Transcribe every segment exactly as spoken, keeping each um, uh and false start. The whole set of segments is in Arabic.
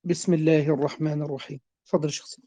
بسم الله الرحمن الرحيم. تفضل شخص.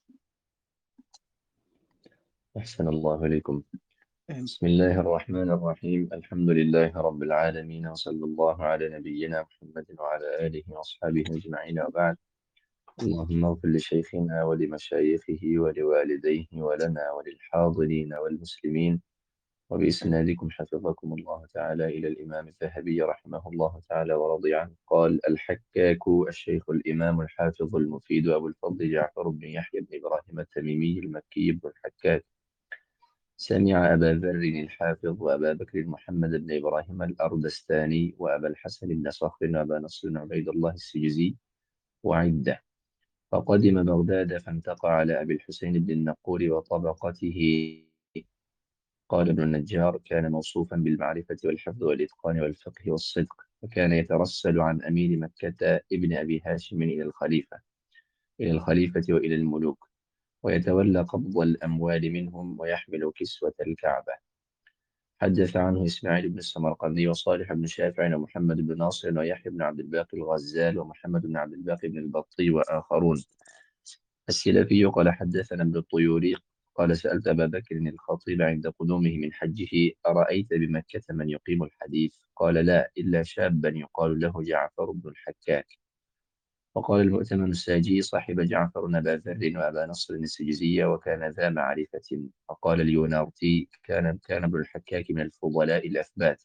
أحسن الله إليكم. آمين. بسم الله الرحمن الرحيم. الحمد لله رب العالمين، وصلى الله على نبينا محمد وعلى آله وأصحابه أجمعين، وبعد. اللهم اغفر لشيخنا ولمشايخه ولوالديه ولنا وللحاضرين والمسلمين. وبإسنادكم حفظكم الله تعالى إلى الإمام الذهبي رحمه الله تعالى ورضي عنه قال: الحكاك الشيخ الإمام الحافظ المفيد أبو الفضل جعفر بن يحيى بن إبراهيم التميمي المكي بن الحكاك سمع أبا ذر الحافظ وأبا بكر محمد بن إبراهيم الأردستاني وأبا الحسن بن صخر وأبا نصر عبيد الله السجزي وعدة، فقدم بغداد فانتقى على أبي الحسين بن النقور وطبقته. قال ابن النجار: كان موصوفا بالمعرفة والحفظ والإتقان والفقه والصدق، وكان يترسل عن أمير مكة ابن أبي هاشم إلى الخليفة إلى الخليفة وإلى الملوك، ويتولى قبض الأموال منهم ويحمل كسوة الكعبة. حدث عنه إسماعيل بن السمرقندي وصالح بن شافع ومحمد بن ناصر ويحيى بن عبد الباقي الغزال ومحمد بن عبد الباقي بن البطي وآخرون. السلفي قال: حدثنا ابن الطيوري قال: سألت أبا بكر الخطيب عند قدومه من حجه: أرأيت بمكة من يقيم الحديث؟ قال: لا، إلا شابا يقال له جعفر بن الحكاك. وقال المؤتمن الساجي صاحب جعفر أبا ذر وأبا نصر السجزية، وكان ذا معرفة. وقال اليونارتي: كان كان ابن الحكاك من الفضلاء الأثبات.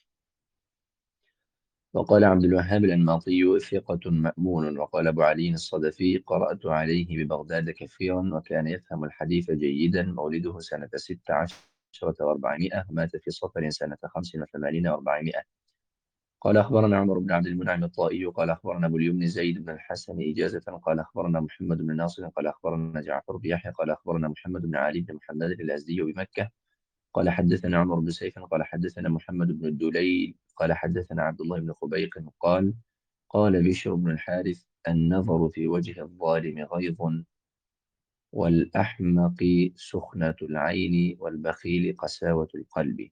وقال عبد الوهاب الأنماطي: ثقة مأمون. وقال أبو علي الصدفي: قرأت عليه ببغداد كثيرا، وكان يفهم الحديث جيدا. مولده سنة ست عشرة وأربعمائة، ومات في صفر سنة خمس وثمانين وأربعمائة. قال أخبرنا عمر بن عبد المنعم الطائي قال أخبرنا أبو اليمن زيد بن الحسن إجازة قال أخبرنا محمد بن ناصر قال أخبرنا جعفر بن يحيى قال أخبرنا محمد بن علي بن محمد الأزدي بمكة قال حدثنا عمر بن سيف قال حدثنا محمد بن الدليل قال حدثنا عبد الله بن خبيق قال: قال بشر بن الحارث: النظر في وجه الظالم غيظ، والأحمق سخنة العين، والبخيل قساوة القلب.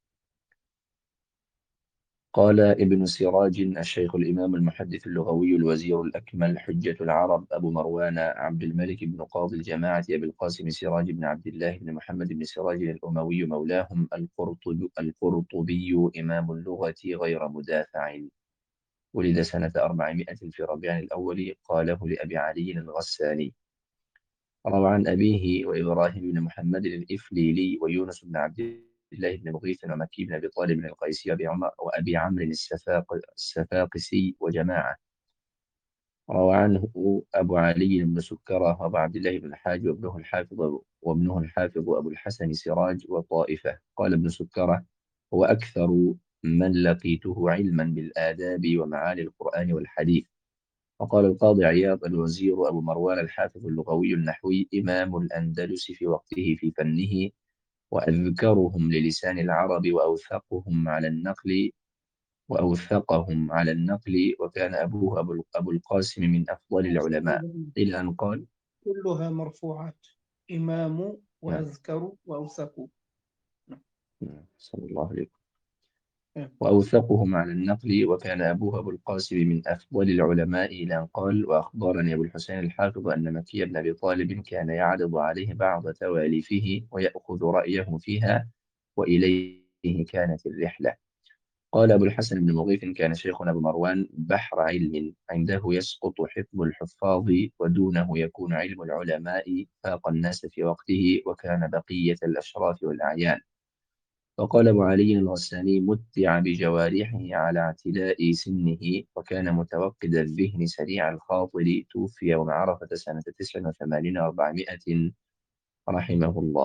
قال ابن سراج الشيخ الإمام المحدث اللغوي الوزير الأكمل حجة العرب أبو مروان عبد الملك بن قاضي الجماعة أبي القاسم سراج بن عبد الله بن محمد بن سراج الأموي مولاهم القرطب القرطبي إمام اللغة غير مدافع. ولد سنة أربعمائة في ربيع الأول. قاله لأبي علي الغساني. روى عن أبيه وإبراهيم بن محمد الإفليلي ويونس بن عبد الله بن مغيث ومكي بن أبي طالب بن القيسي وأبي عمر وأبي عمرو السفاق السفاقسي وجماعة. روى عنه أبو علي بن سكرة وأبو عبد الله بن الحاج وابنه الحافظ وابنه الحافظ أبو الحسن سراج وطائفة. قال ابن سكرة: هو أكثر من لقيته علما بالآداب ومعاني القرآن والحديث. وقال القاضي عياض الوزير أبو مروان الحافظ اللغوي النحوي إمام الأندلس في وقته في فنه، وأذكرهم للسان العرب وأوثقهم على النقل وأوثقهم على النقل وكان أبوه أبو أبو القاسم من أفضل العلماء. إلى أن قال: كلها مرفوعات. إمام نعم. وأذكر وأوثق. نعم. نعم. صلى الله عليه وسلم. آمين. وأوثقهم على النقل وكان أبوه أبو القاسم من أفضل العلماء. إلى أن قال: وأخبرني أبو الحسين الحافظ أن مكي بن أبي طالب كان يعرض عليه بعض تواليفه ويأخذ رأيه فيها، وإليه كانت الرحلة. قال أبو الحسن بن مغيث: كان شيخنا أبو مروان بحر علم، عنده يسقط حفظ الحفاظ ودونه يكون علم العلماء، فاق الناس في وقته، وكان بقية الأشراف والأعيان. وقال أبو علي الغساني: متع بجوارحه على اعتلاء سنه، وكان متوقد الذهن سريع الخاطر. توفي يوم عرفة سنة تسع وثمانين وأربعمائة رحمه الله.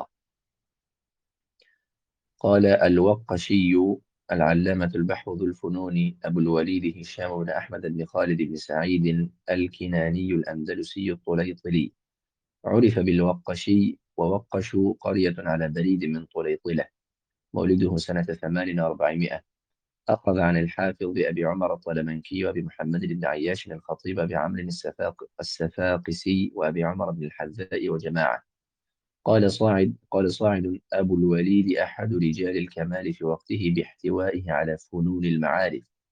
قال الوقشي العلامة البحر ذو الفنون أبو الوليد هشام بن أحمد بن خالد بن سعيد الكناني الأندلسي الطليطلي، عرف بالوقشي، ووقش قرية على بريد من طليطلة. مولده سنة ثمان وأربعمائة. أخذ عن الحافظ أبي عمر الطلمنكي وأبي محمد بن عياش الخطيب أبي عمرو السفاق السفاقسي وأبي عمر بن الحذاء وجماعة. قال صاعد قال صاعد أبو الوليد أحد رجال الكمال في وقته باحتوائه على فنون المعارف،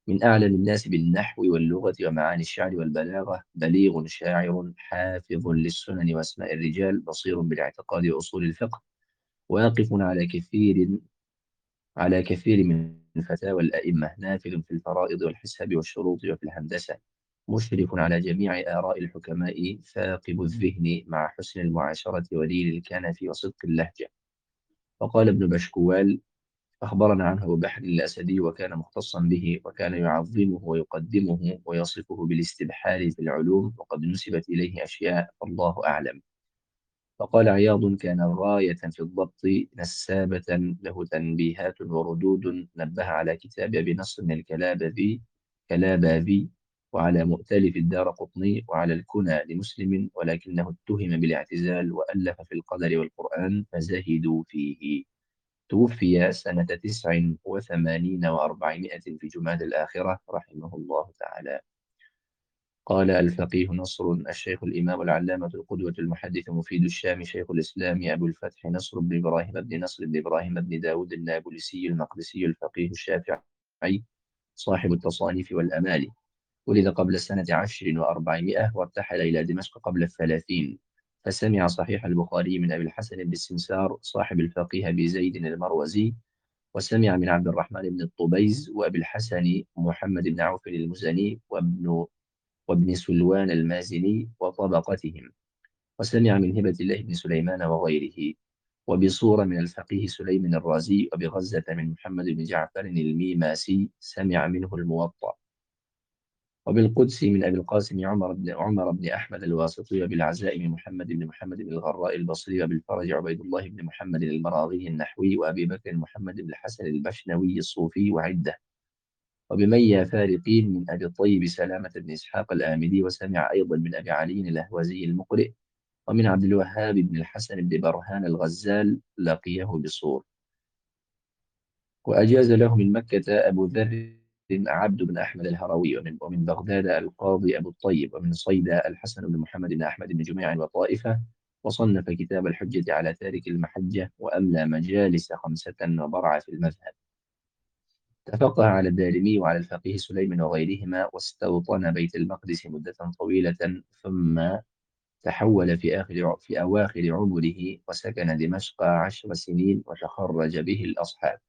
من أعلم الناس بالنحو واللغة ومعاني الشعر والبلاغة، بليغ شاعر حافظ للسنن وأسماء الرجال، بصير بالاعتقاد وأصول الفقه، واقف على كثير على كثير من فتاوى الأئمة، نافذ في الفرائض والحساب والشروط وفي الهندسة، مشرف على جميع آراء الحكماء، ثاقب الذهن مع حسن المعاشرة ولين الكنف وصدق اللهجة. وقال ابن بشكوال: أخبرنا عنه أبو بحر الأسدي، وكان مختصا به، وكان يعظمه ويقدمه ويصفه بالاستبحار في العلوم، وقد نسبت إليه أشياء الله أعلم. فقال عياض: كان غاية في الضبط، نسابة، له تنبيهات وردود، نبه على كتاب أبي نصر الكلابذي كلاباذي، وعلى مؤتلف الدار قطني، وعلى الكنى لمسلم، ولكنه اتهم بالاعتزال، وألف في القدر والقرآن فزهدوا فيه. توفي سنة تسع وثمانين وأربعمائة في جماد الآخرة رحمه الله تعالى. قال الفقيه نصر الشيخ الإمام العلامة القدوة المحدث مفيد الشام شيخ الإسلام أبو الفتح نصر بن إبراهيم بن نصر بن إبراهيم بن داود النابلسي المقدسي الفقيه الشافعي صاحب التصانيف والأمالي، ولد قبل سنة عشر وأربعمائة، وارتحل إلى دمشق قبل الثلاثين، فسمع صحيح البخاري من أبي الحسن بن السمسار صاحب الفقيه أبي زيد المروزي، وسمع من عبد الرحمن بن الطبيز وأبي الحسن محمد بن عوف المزني وابن وابن سلوان المازني وطبقتهم، وسمع من هبة الله بن سليمان وغيره، وبصورة من الفقيه سليم الرازي، وبغزة من محمد بن جعفر الميماسي سمع منه الموطأ، وبالقدس من أبي القاسم عمر بن عمر بن أحمد الواسطي، وبالعزائم محمد بن محمد بن الغراء البصري، وبالفرج عبيد الله بن محمد المراغي النحوي، وأبي بكر محمد بن الحسن البشنوي الصوفي وعدة، وبمية فارقين من أبي الطيب سلامة بن إسحاق الآمدي، وسمع أيضا من أبي علي الأهوازي المقرئ، ومن عبد الوهاب بن الحسن بن برهان الغزال لقيه بصور. وأجاز له من مكة أبو ذر عبد بن أحمد الهروي، ومن, ومن بغداد القاضي أبو الطيب، ومن صيدا الحسن بن محمد بن أحمد بن جميع وطائفة، وصنف كتاب الحجة على تارك المحجة، وأملى مجالس خمسة، وبرع في المذهب. تفقه على الدارمي وعلى الفقيه سليم وغيرهما، واستوطن بيت المقدس مدة طويلة، ثم تحول في آخر في أواخر عمره وسكن دمشق عشر سنين، وتخرج به الأصحاب.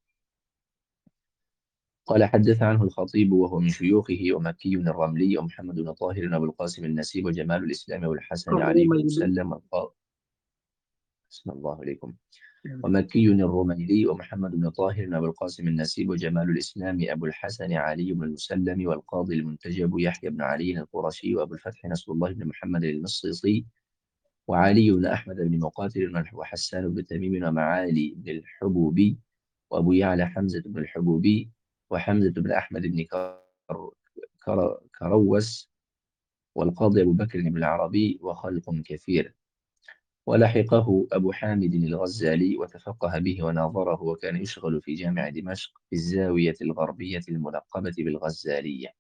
قال حدث عنه الخطيب وهو من شيوخه، ومكي الرملي، ومحمد بن طاهر، وأبو القاسم النسيب، وجمال الإسلام، والحسن علي بن الروميلي. مسلم، والقاضي. بسم الله عليكم. نعم. ومكي الرميلي، ومحمد بن طاهر، وأبو القاسم النسيب، وجمال الإسلام أبو الحسن علي بن المسلم، والقاضي المنتجب يحيى بن علي القرشي، وأبو الفتح نصر الله بن محمد المصيصي، وعلي بن أحمد بن مقاتل، وحسان بن تميم، ومعالي بن الحبوبي، وأبو يعلى حمزة بن الحبوبي، وحمزة بن أحمد بن كر... كر... كروس، والقاضي أبو بكر بن العربي، وخلق كثير. ولحقه أبو حامد الغزالي وتفقه به وناظره، وكان يشغل في جامع دمشق في الزاوية الغربية الملقبة بالغزالية.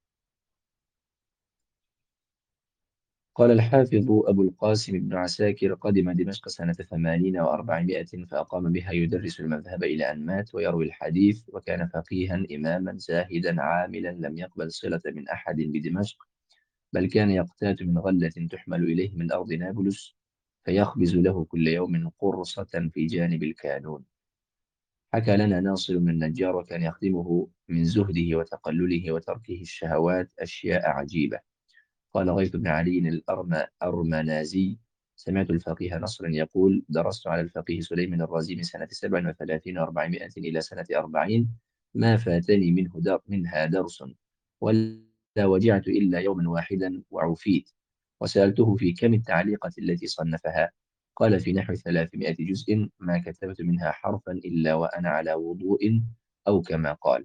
قال الحافظ أبو القاسم بن عساكر: قدم دمشق سنة ثمانين وأربعمائة، فأقام بها يدرس المذهب إلى أن مات، ويروي الحديث، وكان فقيها إماما زاهدا عاملا، لم يقبل صلة من أحد بدمشق، بل كان يقتات من غلة تحمل إليه من أرض نابلس، فيخبز له كل يوم قرصة في جانب الكانون. حكى لنا ناصر بن النجار: وكان يخدمه من زهده وتقلله وتركه الشهوات أشياء عجيبة. قال غيث بن علي الأرمنازي: سمعت الفقيه نصرا يقول: درست على الفقيه سليم الرازي من سنة سبع وثلاثين وأربعمائة إلى سنة أربعين، ما فاتني منه در منها درس، ولا وجعت إلا يوما واحدا وعفيت. وسألته في كم التعليقة التي صنفها؟ قال: في نحو ثلاثمائة جزء، ما كتبت منها حرفا إلا وأنا على وضوء، أو كما قال.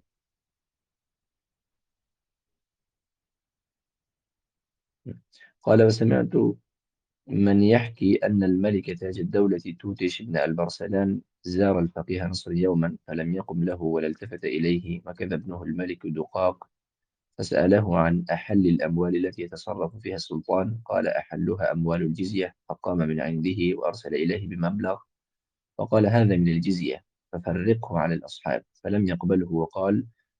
قال: وسمعت من يحكي أن الملك تاج الدولة توتش بن البرسلان زار الفقيه نصر يوما، فلم يقم له ولا التفت إليه، وكذا ابنه الملك دقاق، فسأله عن أحل الأموال التي يتصرف فيها السلطان، قال: أحلها أموال الجزية، فقام من عنده وأرسل إليه بمبلغ، وقال: هذا من الجزية، ففرقه على الأصحاب، فلم يقبله، وقال: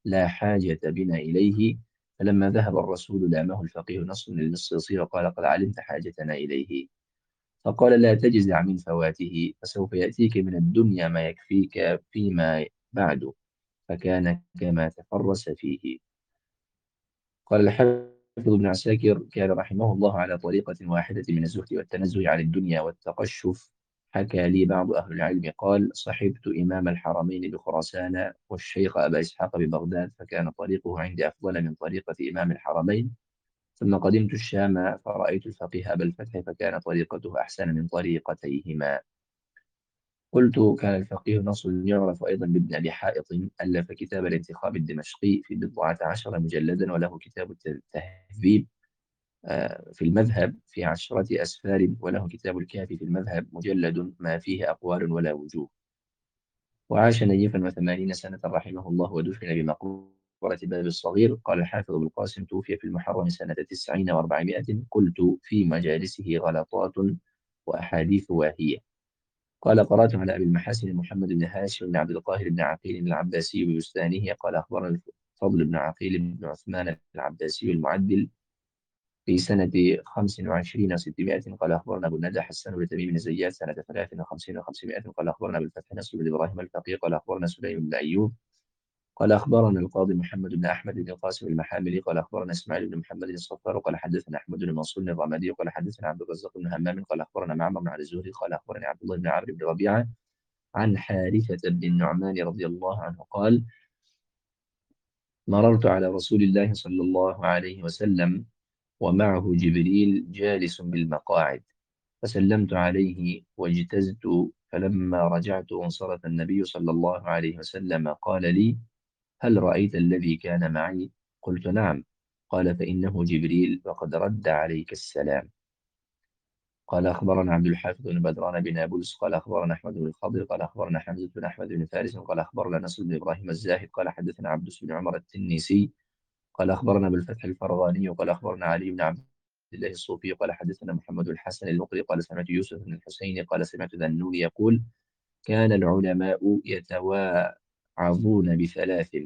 لا حاجة بنا إليه. فلما ذهب الرسول لامه الفقيه نصر للمصيصي وقال قد علمت حاجتنا إليه. فقال لا تجزع من فواته، فسوف يأتيك من الدنيا ما يكفيك فيما بعد. فكان كما تفرس فيه. قال الحافظ ابن عساكر كان رحمه الله على طريقة واحدة من الزهد والتنزه عن الدنيا والتقشف. حكى لي بعض أهل العلم قال صحبت إمام الحرمين بخراسان والشيخ أبا إسحاق ببغداد، فكان طريقه عندي أفضل من طريقة إمام الحرمين. ثم قدمت الشام فرأيت الفقيه أبا الفتح فكان طريقته أحسن من طريقتيهما. قلت كان الفقيه نصر يعرف أيضا بابن أبي حائط، ألف كتاب الانتخاب الدمشقي في بضعة عشر مجلدا، وله كتاب التهذيب آه، في المذهب في عشرة أسفار، وله كتاب الكافي في المذهب مجلد ما فيه أقوال ولا وجوه. وعاش نيفا وثمانين سنة رحمه الله، ودفن بمقبرة باب الصغير. قال الحافظ ابن القاسم توفي في المحرم سنة تسعين وأربعمائة. قلت في مجالسه غلطات وأحاديث واهية. قال قرأت على أبي المحاسن محمد بن هاشم بن عبد القاهر بن عقيل العباسي ببستانه. قال أخبرنا الفضل بن عقيل بن عثمان العباسي المعدل في سنة خمس وعشرين وستمائة. قال أخبرنا أبو الندى حسان بن تميم بن زياد سنة ثلاث وخمسين وخمسمائة. قال أخبرنا بالفتح نصر بن إبراهيم الفقيه. قال أخبرنا سليم بن أيوب. قال أخبرنا القاضي محمد بن أحمد بن القاسم المحاملي. قال أخبرنا إسماعيل بن محمد الصفار. قال حدثنا أحمد بن منصور الرمادي. قال حدثنا عبد الرزاق بن همام. قال أخبرنا معمر بن علي الزهري. قال أخبرني عبد الله بن عمرو بن ربيعة عن حارثة بن النعمان رضي الله عنه قال مررت على رسول الله صلى الله عليه وسلم ومعه جبريل جالس بالمقاعد، فسلمت عليه واجتزت. فلما رجعت وانصرف النبي صلى الله عليه وسلم قال لي هل رأيت الذي كان معي؟ قلت نعم. قال فإنه جبريل وقد رد عليك السلام. قال أخبرنا عبد الحافظ بن بدران بن نابلس. قال أخبرنا أحمد بن الخضر. قال أخبرنا حمزة بن أحمد بن فارس. قال أخبرنا نصر بن إبراهيم الزاهد. قال حدثنا عبدس بن عمر التنيسي. قال أخبرنا بالفتح الفرغاني. وقال أخبرنا علي بن عبد الله الصوفي. قال حدثنا محمد الحسن المقري. قال سمعت يوسف بن الحسين. قال سمعت ذنون يقول كان العلماء يتواعظون بثلاث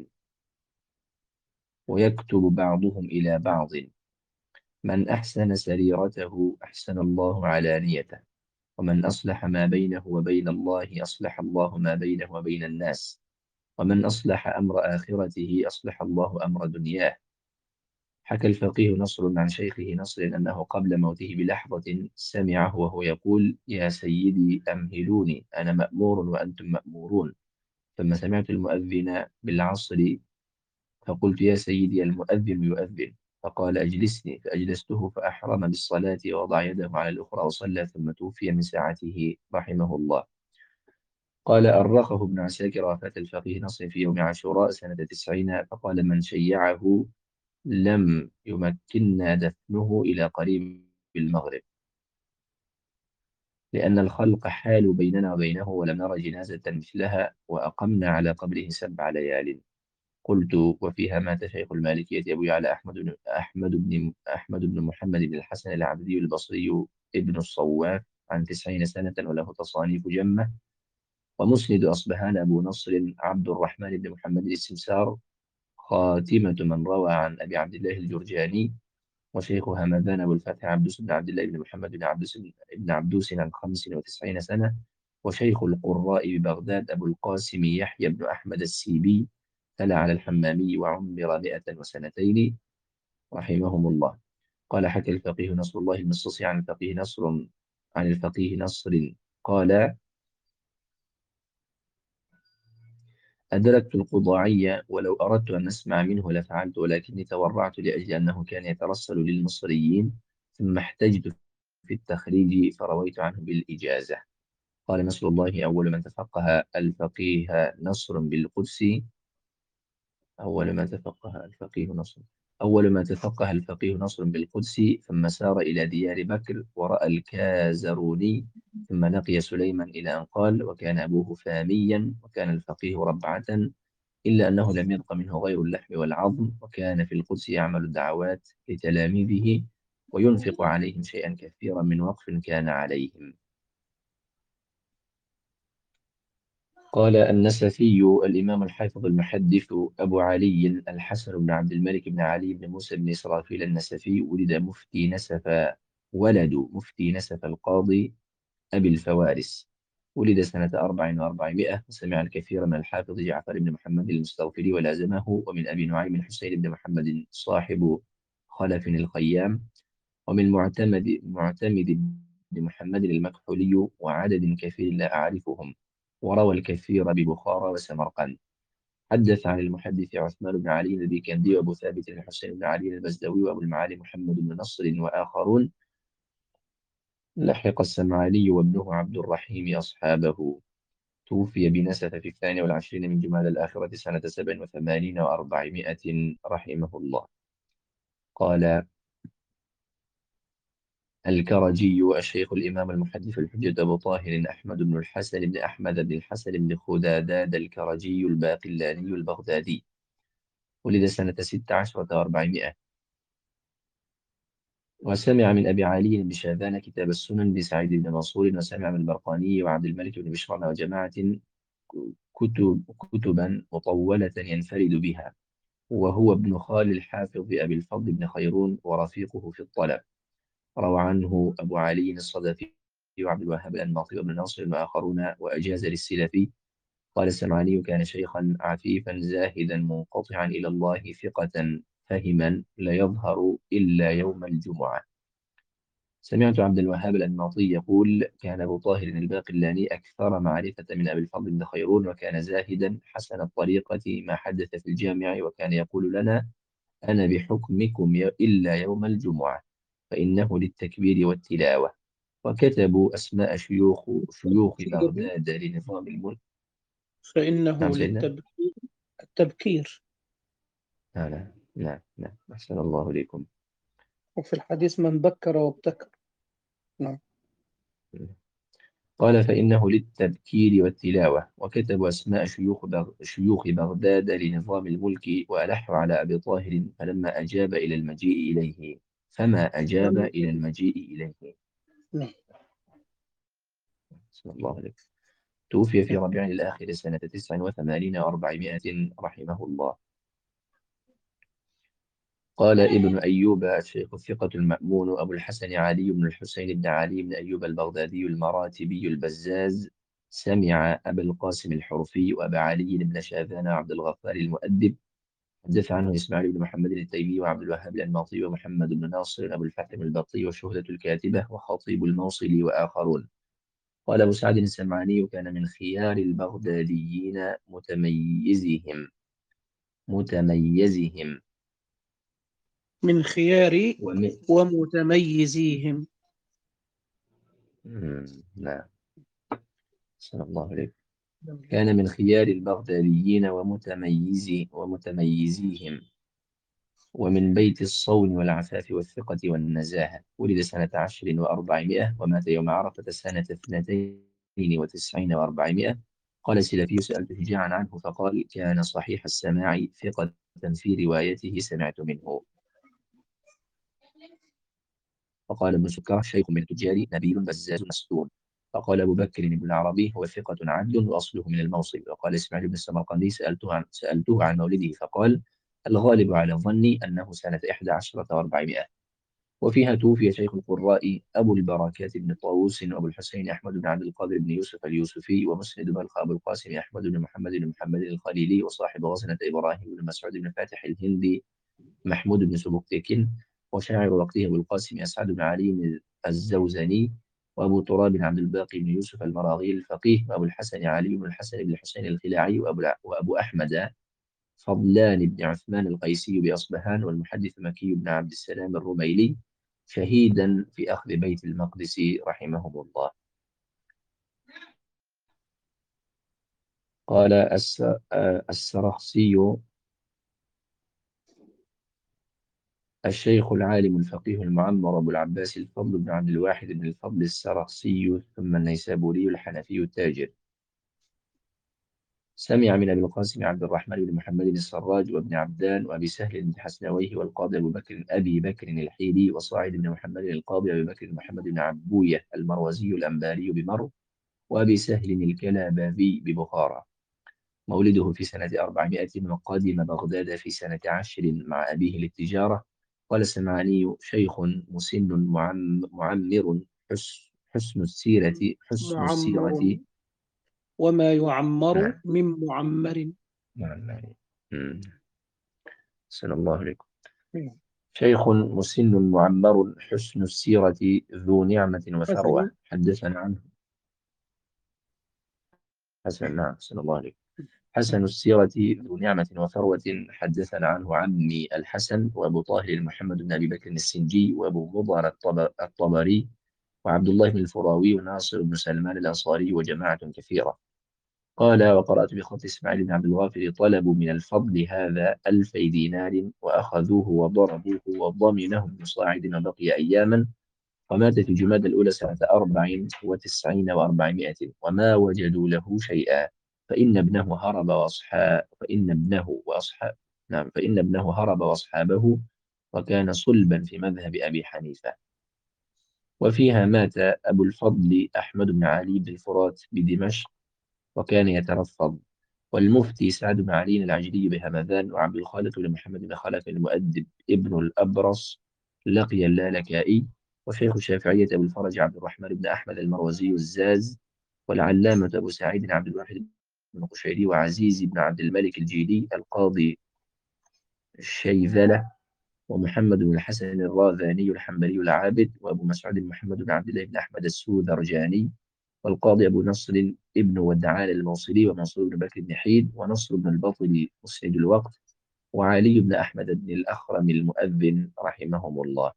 ويكتب بعضهم إلى بعض من أحسن سريرته أحسن الله علانيته، ومن أصلح ما بينه وبين الله أصلح الله ما بينه وبين الناس، ومن أصلح أمر آخرته أصلح الله أمر دنياه. حكى الفقيه نصر عن شيخه نصر أنه قبل موته بلحظة سمعه وهو يقول يا سيدي أمهلوني أنا مأمور وأنتم مأمورون. ثم سمعت المؤذن بالعصر فقلت يا سيدي المؤذن يؤذن. فقال أجلسني، فأجلسته فأحرم بالصلاة ووضع يده على الأخرى وصلى، ثم توفي من ساعته رحمه الله. قال أرخه ابن عساكر وفاة الفقيه نصر في يوم عاشوراء سنة تسعين. فقال من شيعه لم يمكننا دفنه إلى قريب المغرب، لأن الخلق حال بيننا وبينه ولم نرى جنازة مثلها، وأقمنا على قبره سبع ليال. قلت وفيها مات شيخ المالكية أبو يعلى أحمد بن أحمد بن أحمد بن محمد بن الحسن العبدي البصري ابن الصواف عن تسعين سنة، وله تصانيف جمة. ومسند أصبهان أبو نصر عبد الرحمن بن محمد السمسار خاتمة من روى عن أبي عبد الله الجرجاني. وشيخ همدان أبو الفتح عبدوس بن عبد الله بن محمد بن عبدوس بن عبدوس عن خمس وتسعين سنة. وشيخ القراء ببغداد أبو القاسم يحيى بن أحمد السيبي تلا على الحمامي وعمر مئة وسنتين رحمهم الله. قال حكى الفقيه نصر الله المصصي عن الفقيه نصر عن الفقيه نصر قال أدركت القضاعية ولو أردت أن أسمع منه لفعلت، ولكني تورعت لأجل أنه كان يترسل للمصريين، ثم احتجت في التخريج فرويت عنه بالإجازة. قال نصر الله أول من تفقه الفقيه نصر بالقدس أول ما تفقه الفقيه نصر أول ما تفقه الفقيه نصر بالقدس، ثم سار إلى ديار بكر ورأى الكازروني، ثم لقي سليمان إلى أن قال وكان أبوه فاميا وكان الفقيه ربعة، إلا أنه لم يبق منه غير اللحم والعظم، وكان في القدس يعمل الدعوات لتلاميذه وينفق عليهم شيئا كثيرا من وقف كان عليهم. قال النسفي الإمام الحافظ المحدث أبو علي الحسن بن عبد الملك بن علي بن موسى بن إسرافيل النسفي ولد مفتي نسف ولد مفتي نسف القاضي أبي الفوارس. ولد سنة أربع وأربعمائة وسمع الكثير من الحافظ جعفر بن محمد المستغفري ولازمه، ومن أبي نعيم الحسين بن محمد صاحب خلف الخيام، ومن معتمد معتمد بن محمد المكحولي، وعدد كثير لا أعرفهم. وروى الكثير ببخارى وسمرقند. حدث عن المحدث عثمان بن علي البيكندي وأبو ثابت الحسين بن علي البزدوي وأبو المعالي محمد بن نصر وآخرون. لحق السمعاني وابنه عبد الرحيم أصحابه. توفي بنسف في الثاني والعشرين من جماد الآخرة سنة سبع وثمانين وأربعمائة رحمه الله. قال الكرجي الشيخ الإمام المحدث الحجة أبو طاهر أحمد بن الحسن بن أحمد بن الحسن بن خداداد الكرجي الباقلاني البغدادي. ولد سنة ست عشرة وأربعمائة. وسمع من أبي علي بن شاذان كتاب السنن لسعيد بن منصور، وسمع من البرقاني وعبد الملك بن بشران وجماعة كتب كتبا مطولة ينفرد بها، وهو ابن خال الحافظ أبي الفضل بن خيرون ورفيقه في الطلب. روى عنه أبو علي الصدفي وعبد الوهاب الأنماطي وابن ناصر وآخرون، وأجاز للسلفي. قال السمعاني كان شيخا عفيفا زاهدا منقطعا إلى الله ثقة فهما لا يظهر إلا يوم الجمعة. سمعت عبد الوهاب الأنماطي يقول كان أبو طاهر الباقلاني أكثر معرفة من أبي الفضل بن خيرون، وكان زاهدا حسن الطريقة ما حدث في الجامع، وكان يقول لنا أنا بحكمكم ي- إلا يوم الجمعة فإنه للتكبير والتلاوة. وكتبوا أسماء شيوخ شيوخ تفسيره بغداد لنظام الملك. نعم فإنه سيدنا. للتبكير التبكير. نعم نعم نعم نعم. أحسن الله إليكم. وفي الحديث من بكر وابتكر. نعم. قال فإنه للتذكير والتلاوة. وكتب أسماء شيوخ بغ... شيوخ بغداد لنظام الملك، وألحوا على أبي طاهر فلما أجاب إلى المجيء إليه فما أجاب فما- إلى المجيء إليه. نعم. بسم الله عليك. توفي في ربيع الآخر سنة تسع وثمانين وأربعمائة رحمه الله. قال ابن أيوب الشيخ الثقة المأمون أبو الحسن علي بن الحسين بن علي بن أيوب البغدادي المراتبي البزاز، سمع أبا القاسم الحرفي وأبا علي بن شاذان عبد الغفار المؤدب. حدث عنه إسماعيل بن محمد التيمي وعبد الوهاب الأنماطي ومحمد بن ناصر أبو الفتح البطي وشهدة الكاتبة وخطيب الموصل وآخرون. قال أبو سعد السمعاني كان من خيار البغداديين متميزهم متميزهم من خيار ومن ومتميزيهم. مم، نعم. صلى الله عليه. كان من خيار البغداديين ومتميز ومتميزيهم، ومن بيت الصون والعفاف والثقة والنزاهة. ولد سنة عشر وأربعمائة ومات يوم عرفة سنة اثنتين وتسعين وأربعمائة. قال السلفي سألت شجاعا عنه فقال كان صحيح السماع ثقة في روايته سمعت منه. فقال ابن سكر شيخ من التجار نبيل بزاز مسلول. فقال أبو بكر بن العربي هو ثقة عدل وأصله من الموصل. وقال إسماعيل بن السمرقندي سألته عن سألته عن مولده فقال الغالب على ظني أنه سنة إحدى عشرة وأربعمائة. وفيها توفي شيخ القراء أبو البركات بن طاووس وأبو الحسين أحمد بن عبد القادر بن يوسف اليوسفي، ومسند بلخ أبو القاسم أحمد بن محمد بن محمد الخليلي، وصاحب غزنة إبراهيم بن مسعود بن فاتح الهندي محمود بن سبكتك، وشاعر وقته أبو القاسم أسعد بن علي الزوزني، وأبو تراب عبد الباقي بن يوسف المراغي الفقيه، وأبو الحسن علي بن الحسن بن الحسين الخلاعي، وأبو, وأبو أحمد فضلان بن عثمان القيسي بأصبهان، والمحدث مكي بن عبد السلام الرميلي، شهيدا في أخذ بيت المقدس رحمهم الله. قال الس- آه، السرخسي الشيخ العالم الفقيه المعمر أبو العباس الفضل بن عبد الواحد بن الفضل السرخسي ثم النيسابوري الحنفي التاجر. سمع من أبي القاسم عبد الرحمن بن محمد السراج وابن عبدان وأبي سهل بن حسنويه والقاضي أبو بكر أبي بكر الحيلي وصاعد بن محمد القاضي أبي بكر بن محمد بن عبوية المروزي الأنباري بمرو، وأبي سهل الكلاباذي ببخارى. مولده في سنة أربعمائة، وقدم بغداد في سنة عشر مع أبيه للتجارة. قال السمعاني: شيخ مسن معم معمر، حس حسن السيرة حسن معمر. السيرة. وما يعمر نعم. من معمر. نعم. نعم. مم. أحسن الله عليكم. شيخ مسن معمر، حسن السيرة، ذو نعمة وثروة، حسن. حدثنا عنه. حسن. نعم. أحسن الله عليكم. حسن السيرة، ذو نعمة وثروة، حدثنا عنه عمي الحسن، وأبو طاهر محمد بن أبي بكر السنجي، وأبو مضر الطب- الطبري، وعبد الله بن الفراوي، وناصر بن سلمان الأنصاري، وجماعة كثيرة. قال: وقرأت بخط إسماعيل بن عبد الغافر: طلبوا من الفضل هذا ألفي دينار، وأخذوه وضربوه وضمنه بصاعد، وبقي أياما، ومات في جماد الأولى سنة أربع وتسعين وأربعمائة، وما وجدوا له شيئا. فإن ابنه هرب وأصحاب فإن ابنه وأصحاب نعم فإن ابنه هرب وأصحابه، وكان صلبا في مذهب أبي حنيفة. وفيها مات أبو الفضل أحمد بن علي بن الفرات بدمشق، وكان يترفض. والمفتي سعد بن علي العجلي بهمذان، وعبد الخالق بن محمد بن خلف المؤدب ابن الأبرص لقي اللالكائي. وشيخ الشافعية أبو الفرج عبد الرحمن بن أحمد المروزي الزاز. والعلامة أبو سعيد عبد الواحد بن قشيري، وعزيز بن عبد الملك الجيلي، القاضي الشيذلة، ومحمد بن الحسن الراذاني الحنبلي العابد، وأبو مسعود محمد بن عبد الله بن أحمد السوذرجاني، والقاضي أبو نصر ابن ودعان الموصلي، ومنصور بن بكر بن حيد، ونصر بن الباطل مسعد الوقت، وعلي بن أحمد بن الأخرم المؤذن، رحمهم الله.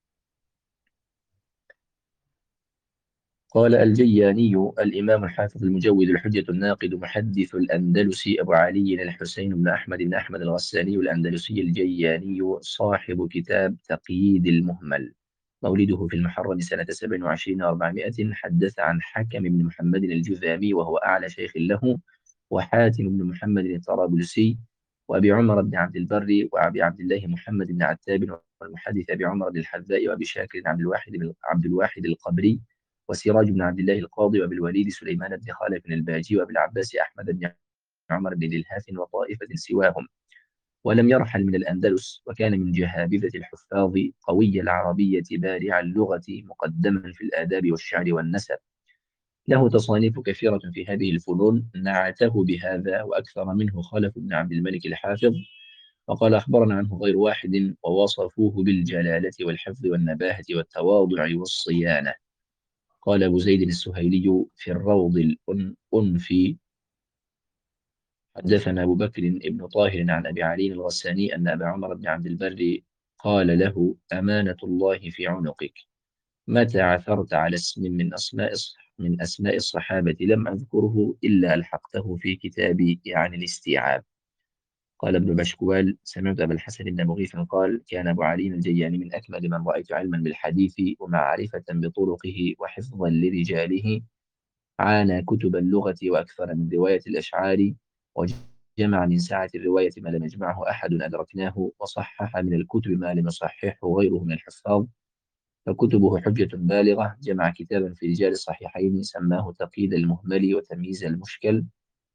قال الجياني الإمام الحافظ المجود الحجة الناقد محدث الأندلسي أبو علي الحسين بن أحمد بن أحمد الغساني الأندلسي الجياني، صاحب كتاب تقييد المهمل، مولده في المحرم سنة سبع وعشرين وأربعمائة، حدث عن حكم بن محمد الجذامي وهو أعلى شيخ له، وحاتم بن محمد الطرابلسي، وأبي عمر بن عبد البر، وأبي عبد الله محمد بن عتاب، والمحدث أبي عمر بن الحذاء، وأبي شاكر بن عبد الواحد بن عبد الواحد القبري، وسراج بن عبد الله القاضي، وأبي الوليد سليمان بن خالد بن الباجي، وأبي العباس أحمد بن عمر بن للهاف، وطائفة سواهم. ولم يرحل من الأندلس، وكان من جهابذة الحفاظ، قوي العربية بارع اللغة، مقدما في الآداب والشعر والنسب. له تصانيف كثيرة في هذه الفنون، نعته بهذا وأكثر منه خلف بن عبد الملك الحافظ. وقال: أخبرنا عنه غير واحد، ووصفوه بالجلالة والحفظ والنباهة والتواضع والصيانة. قال أبو زيد السهيلي في الروض الأنفي: حدثنا أبو بكر بن طاهر عن أبي علي الغساني أن أبا عمر بن عبد البر قال له: أمانة الله في عنقك، متى عثرت على اسم من أسماء من أسماء الصحابة لم أذكره إلا ألحقته في كتابي عن الاستيعاب. قال ابن بشكوال: سمعت أبا الحسن بن مغيث قال: كان أبو علي الجياني من أكمل من رأيت علما بالحديث، ومعرفة بطرقه، وحفظا لرجاله. عانى كتب اللغة، وأكثر من رواية الأشعار، وجمع من سعة الرواية ما لم يجمعه أحد أدركناه، وصحح من الكتب ما لم يصححه غيره من الحفاظ، فكتبه حجة بالغة. جمع كتابا في رجال الصحيحين سماه تقييد المهمل وتمييز المشكل،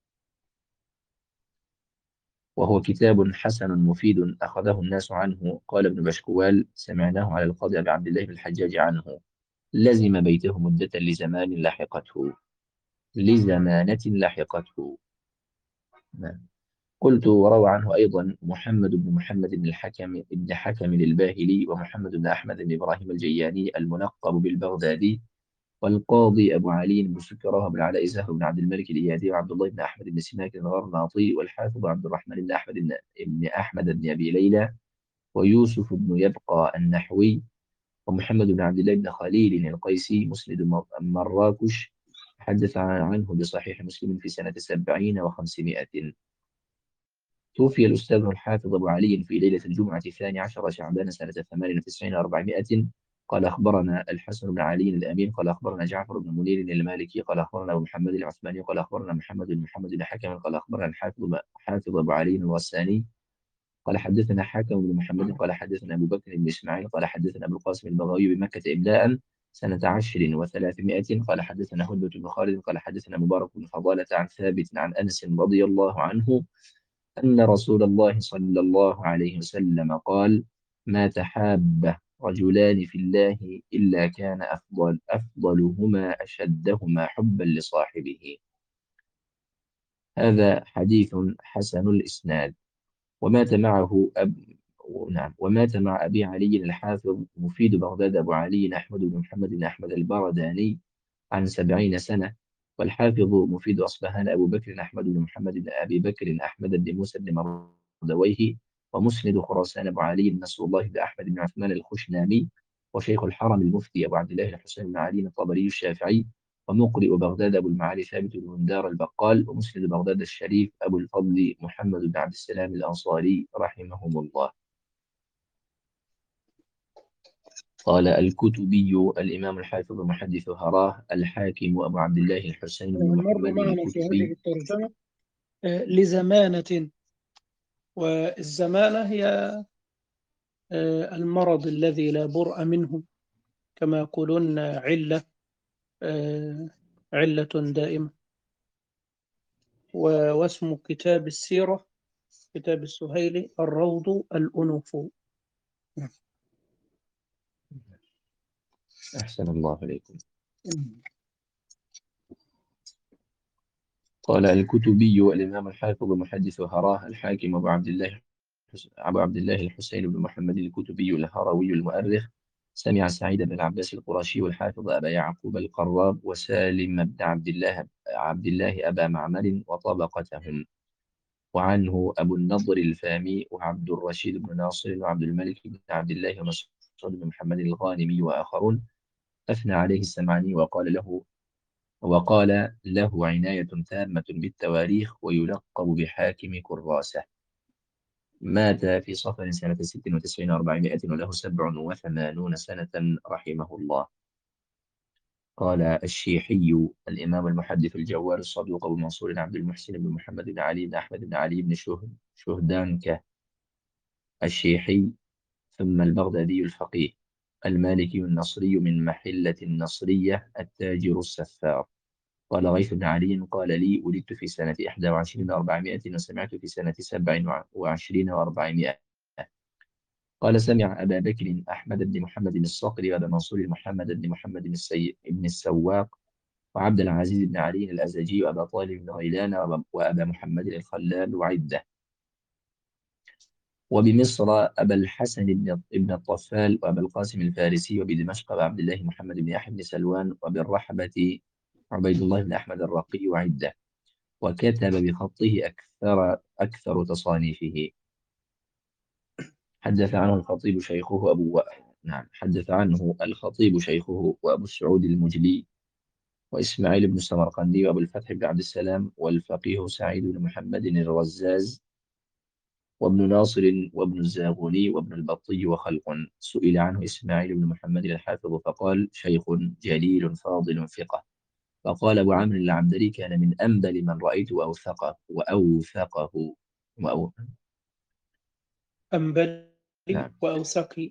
وهو كتاب حسن مفيد أخذه الناس عنه. قال ابن بشكوال: سمعناه على القاضي أبي عبد الله بن الحجاج عنه، لزم بيته مدة لزمان لاحقته لزمانة لاحقته نعم. قلت: وروى عنه أيضا محمد بن محمد بن الحكم بن حكم الباهلي، ومحمد بن أحمد بن إبراهيم الجياني الملقب بالبغدادي، والقاضي أبو علي بن سكرة، وأبو العلاء زهر بن عبد الملك الإيادي، وعبد الله بن أحمد بن سماك الغرناطي، والحافظ عبد الرحمن بن أحمد بن بن أحمد بن أبي ليلى، ويوسف بن يبقى النحوي، ومحمد بن عبد الله بن خليل القيسي مسند مراكش، حدث عنه بصحيح مسلم في سنة سبعين وخمسمائة. توفي الأستاذ الحافظ أبو علي في ليلة الجمعة الثاني عشر شعبان سنة ثمان وتسعين وأربعمائة. قال: أخبرنا الحسن بن علي الأمين قال: أخبرنا جعفر بن منير المالكي قال: أخبرنا أبو محمد العثماني قال: أخبرنا محمد بن محمد بن حكم قال: أخبرنا الحافظ حافظ أبو علي الغساني قال: حدثنا حاكم بن محمد قال: حدثنا أبو بكر بن إسماعيل قال: حدثنا أبو القاسم البغوي بمكة إملاء سنة عشر وثلاثمائة. قال حدثنا هدبة بن خالد قال حدثنا مبارك بن فضالة عن ثابت عن أنس رضي الله عنه أن رسول الله صلى الله عليه وسلم قال: ما تحاب رجلان في الله إلا كان أفضل أفضلهما أشدهما حبا لصاحبه. هذا حديث حسن الإسناد. ومات معه أب نعم ومات مع أبي علي الحافظ مفيد بغداد أبو علي أحمد بن محمد بن أحمد البرداني عن سبعين سنة. والحافظ مفيد أصبهان أبو بكر أحمد بن محمد بن أبي بكر أحمد بن موسى بن مردويه. ومسند خراسان أبو علي نصر الله بن أحمد بن عثمان الخشنامي. وشيخ الحرم المفتي أبو عبد الله الحسين بن علي الطبري الشافعي. ومقرئ بغداد أبو المعالي ثابت بن مندار البقال. ومسند بغداد الشريف أبو الفضل محمد بن عبد السلام الأنصاري رحمهم الله. قال الكتبي الإمام الحافظ المحدث هراه الحاكم أبو عبد الله الحسين بن مر محمد معنا في هذه الكتبي. الترجمة آه، لزمانة. والزمانة هي آه، المرض الذي لا برأ منه، كما يقولون علة آه، علة دائمة. و- واسم كتاب السيرة كتاب السهيلي الروض الأنوف. أحسن الله عليكم. قال الكتبي الإمام الحافظ المحدث هراه الحاكم أبو عبد الله أبو عبد الله الحسين بن محمد الكتبي الهروي المؤرخ. سمع سعيد بن العباس القرشي والحافظ أبا يعقوب القراب وسالم بن عبد الله عبد الله أبا معمر وطبقتهم. وعنه أبو النضر الفامي وعبد الرشيد بن ناصر وعبد الملك بن عبد الله ومسعود بن محمد الغانمي وآخرون. أثنى عليه السمعاني وقال له وقال له عناية تامة بالتواريخ ويلقب بحاكم كراسة. مات في صفر سنة ست وتسعين وأربعمائة وله سبع وثمانون سنة رحمه الله. قال الشيحي الإمام المحدث الجوار الصدوق أبو منصور عبد المحسن بن محمد بن علي بن أحمد بن علي بن شهد شهدانك الشيحي ثم البغدادي الفقيه المالكي النصري من محلة النصرية التاجر السفار. قال غيث بن علي قال لي ولدت في سنة إحدى وعشرين وأربعمائة وسمعت في سنة سبع وعشرين وأربعمائة. قال سمع أبا بكر أحمد بن محمد الصقر وأبا منصور محمد بن محمد السي... بن السواق وعبد العزيز بن علي الأزجي وأبا طالب بن غيلان وأبا, وأبا محمد الخلال وعدة. وبمصر أبا الحسن بن ابن الطفال وأبا القاسم الفارسي. وبدمشق أبا عبد الله محمد بن يحيى بن سلوان. وبالرحبة عبيد الله بن أحمد الرقي وعدة. وكتب بخطه أكثر أكثر تصانيفه. حدث عنه الخطيب شيخه أبو نعم حدث عنه الخطيب شيخه وأبو السعود المجلي وإسماعيل بن السمرقندي وأبو الفتح بن عبد السلام والفقيه سعيد بن محمد الرزاز وابن ناصر وابن الزاغوني وابن البطي وخلق. سئل عنه إسماعيل بن محمد الحافظ فقال شيخ جليل فاضل ثقة. فقال أبو عمرو العبدري كان من أنبل من رأيت وأوثقه وأوثقه وأو... أنبلي نعم. وأوسقي.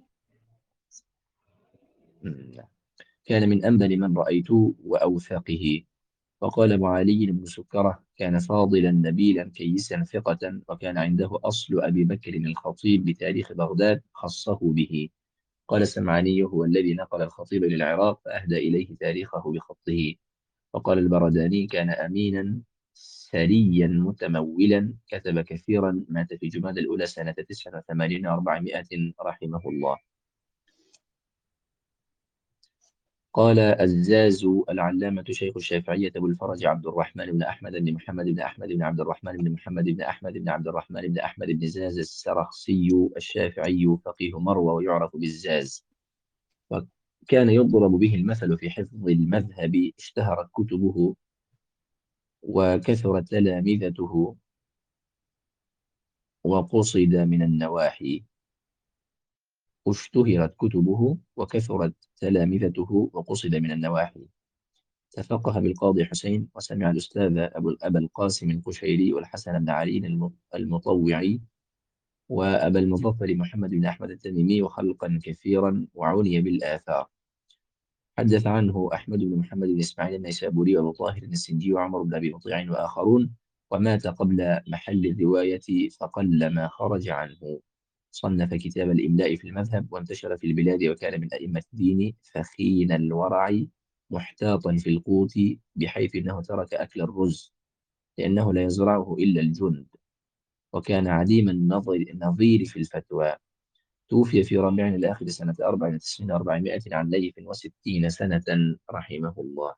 نعم. كان من أنبل من رأيت وأوثقه. وقال أبو علي بن سكرة كان فاضلا نبيلا كيسا ثقة. وكان عنده أصل أبي بكر الخطيب بتاريخ بغداد خصه به. قال السمعاني هو الذي نقل الخطيب للعراق فأهدى إليه تاريخه بخطه. وقال البرداني كان أمينا سريا متمولا كتب كثيرا. مات في جماد الأولى سنة تسعة وثمانين وأربعمائة رحمه الله. قال الزاز العلامة شيخ الشافعية أبو الفرج عبد الرحمن بن أحمد بن محمد بن أحمد بن عبد الرحمن بن محمد بن أحمد بن عبد الرحمن بن أحمد بن زاز السرخسي الشافعي فقيه مروى ويعرف بالزاز. وكان يضرب به المثل في حفظ المذهب. اشتهرت كتبه وكثرت تلامذته وقصد من النواحي. اشتهرت كتبه وكثرت تلامذته وقصد من النواحي. تفقه بالقاضي حسين وسمع الأستاذ أبو أبا القاسم القشيري والحسن بن علي الم- المطوعي وأبا المظفر محمد بن أحمد التميمي وخلقا كثيرا وعني بالآثار. حدث عنه أحمد بن محمد بن إسماعيل النيسابوري وأبو طاهر السنجي وعمر بن أبي مطيع وآخرون، ومات قبل محل الرواية فقل ما خرج عنه. صنف كتاب الإملاء في المذهب وانتشر في البلاد، وكان من أئمة الدين فخين الورع محتاطا في القوت، بحيث أنه ترك أكل الرز لأنه لا يزرعه إلا الجند، وكان عديم النظر النظير في الفتوى. توفي في ربيع الآخر سنة أربع وتسعين وأربعمائة عن ليث وستين سنة رحمه الله.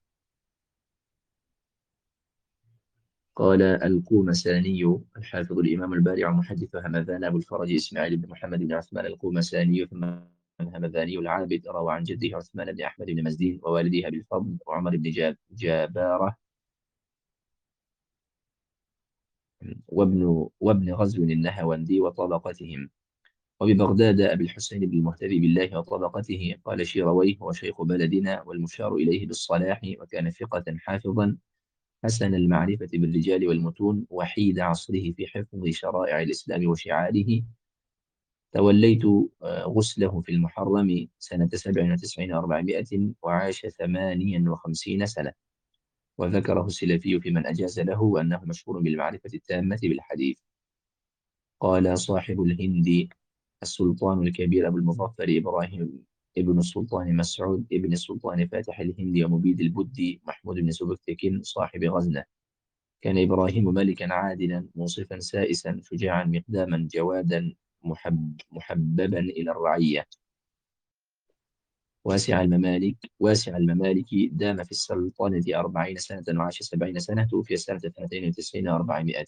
قال القومساني الحافظ الإمام البارع محدث همذان أبو الفرج إسماعيل بن محمد بن عثمان القومساني، ثم الهمذاني العابد، روى عن جده عثمان بن أحمد بن مزدين ووالده أبي الفضل وعمر بن جاب جابارة وابن وابن غزو النهاوندي وطبقتهم، وببغداد أبي الحسين بن المهتدي بالله وطبقته. قال شيرويه هو شيخ بلدنا والمشار إليه بالصلاح، وكان ثقة حافظا حسن المعرفة بالرجال والمتون، وحيد عصره في حفظ شرائع الإسلام وشعاره. توليت آه، غسله في المحرم سنة سبع وتسعين وأربعمائة، وعاش ثمانيا وخمسين سنة. وذكره السلفي في من أجاز له أنه مشهور بالمعرفة التامة بالحديث. قال صاحب الهند السلطان الكبير أبو المظفر إبراهيم ابن السلطان مسعود ابن السلطان فاتح الهند ومبيد البدي محمود بن سبكتك صاحب غزنة. كان إبراهيم ملكا عادلا منصفا سائسا شجاعا مقداما جوادا محب محببا إلى الرعية، واسع الممالك واسع الممالك دام في السلطنة أربعين سنة وعاش سبعين سنة. توفي سنة اثنتين وتسعين وأربعمائة.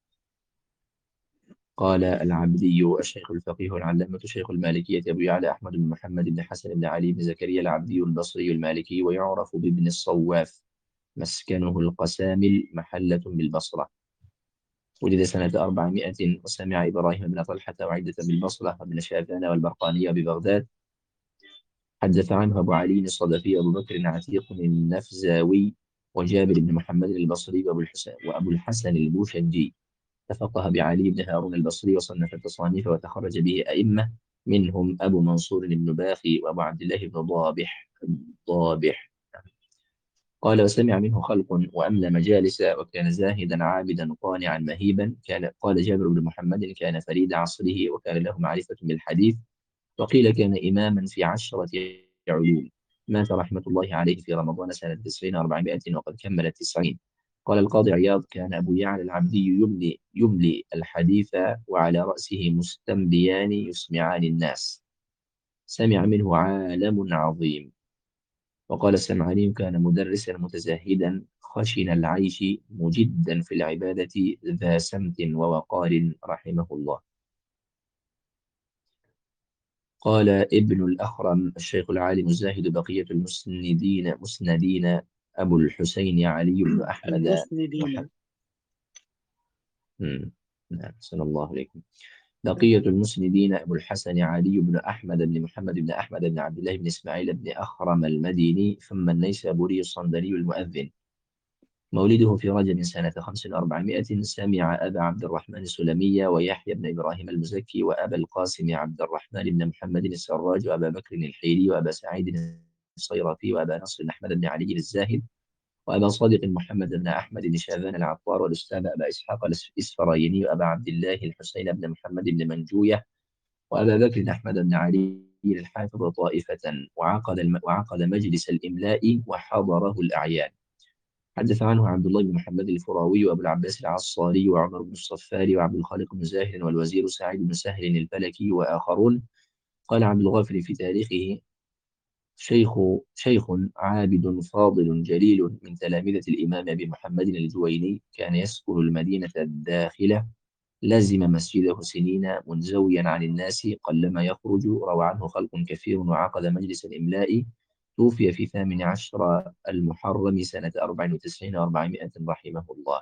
قال العبدي الشيخ الفقيه العلامة شيخ المالكية أبو يعلى أحمد بن محمد بن حسن بن علي بن زكريا العبدي البصري المالكي، ويعرف بابن الصواف، مسكنه القسامل محلة بالبصرة. ولد سنة أربعمائة، وسمع إبراهيم بن طلحة وعدة بالبصرة وابن شاذان والبرقانية ببغداد. حدث عنه أبو علي الصدفي أبو بكر عتيق النفزاوي وجابر بن محمد البصري وأبو الحسن وأبو الحسن البوشنجي. تفقه بعلي بن هارون البصري وصنف التصانيف وتخرج به أئمة، منهم أبو منصور بن باخي وأبو عبد الله بن ضابح ضابح قال وسمع منه خلق وأملى مجالس، وكان زاهدا عابدا قانعا مهيبا. كان قال جابر بن محمد كان فريد عصره، وكان له معرفة بالحديث، وقيل كان إماما في عشرة علوم. مات رحمة الله عليه في رمضان سنة تسعين وأربعمائة وقد كمل التسعين. قال القاضي عياض كان أبو يعلى العبدي يملي, يملي الحديث، وعلى رأسه مستمليان يسمعان الناس. سمع منه عالم عظيم. وقال السمعاني كان مدرسا متزاهدا خشن العيش مجدا في العبادة ذا سمت ووقار رحمه الله. قال ابن الأخرم الشيخ العالم الزاهد بقية المسندين مسندين أبو الحسين علي بن أحمد محمد. المسندين. مم. نعم، صلى الله عليكم. بقية المسندين أبو الحسن علي بن أحمد بن محمد بن أحمد بن عبد الله بن إسماعيل بن أخرم المديني، ثم النيسابوري الصندلي المؤذن. مولده في رجب سنة خمس وأربعمائة. سمع أبا عبد الرحمن السلمي ويحيى بن إبراهيم المزكي وأبا القاسم عبد الرحمن بن محمد السراج وأبا بكر الحيري وأبا سعيد الصيرفي وأبا نصر بن أحمد بن علي الزاهد وأبا صادق محمد بن أحمد بن شاذان العطار والأستاذ أبا إسحاق الإسفرايني وأبا عبد الله الحسين بن محمد بن منجوية وأبا بكر أحمد بن علي الحافظ طائفة. وعقد الم... وعقد مجلس الإملاء وحضره الأعيان. حدث عنه عبد الله بن محمد الفراوي وأبو العباس العصاري وعمر بن الصفاري وعبد الخالق بن زاهر والوزير سعيد بن سهل الفلكي وآخرون. قال عبد الغافر في تاريخه شيخ شيخ عابد فاضل جليل من تلامذة الإمام أبي محمد الجويني، كان يسكن المدينة الداخلة، لزم مسجده سنين منزويا عن الناس قلما يخرج. روى عنه خلق كثير، وعقد مجلس الإملاء. توفي في ثامن عشر المحرم سنة أربع وتسعين وأربعمائة رحمه الله.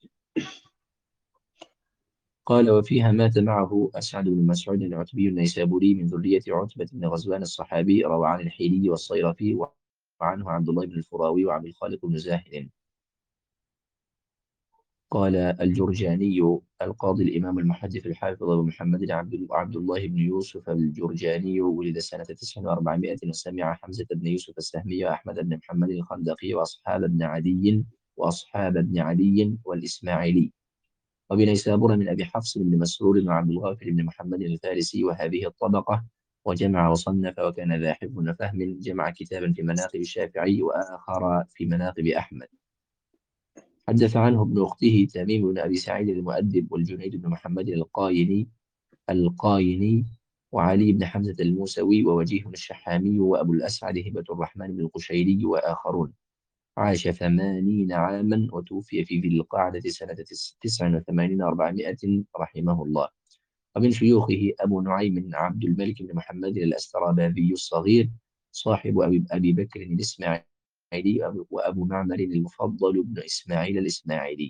قال وفيها مات معه أسعد بن مسعود العتبي النيسابوري من ذرية عتبة بن غزوان الصحابي. روى عن الحيلي والصيرفي، وعنه عبد الله بن الفراوي وعبد الخالق بن زاهد. قال الجرجاني القاضي الإمام المحدث الحافظ أبو محمد عبد عبد الله بن يوسف الجرجاني ولد سنة تسع وأربعمائة وسمع حمزة بن يوسف السهمي وأحمد بن محمد الخندقي وأصحاب ابن عدي وأصحاب ابن علي والإسماعيلي وبنيسابور من أبي حفص بن مسرور وعبد الغافر بن محمد الفارسي وهذه الطبقة. وجمع وصنف وكان ذا حفظ وفهم، جمع كتابا في مناقب الشافعي وآخر في مناقب أحمد. حدث عنه ابن أخته تميم بن أبي سعيد المؤدب والجنيد بن محمد القايني القايني وعلي بن حمزة الموسوي ووجيه الشحامي وأبو الأسعد هبة الرحمن بن القشيري وآخرون. عاش ثمانين عاما وتوفي في ذي القعدة سنة تسع وثمانين وأربعمائة رحمه الله. ومن شيوخه أبو نعيم عبد الملك بن محمد الأستراباذي الصغير صاحب أبي, أبي بكر الإسماعيلي وأبو معمر المفضل بن إسماعيل الإسماعيلي.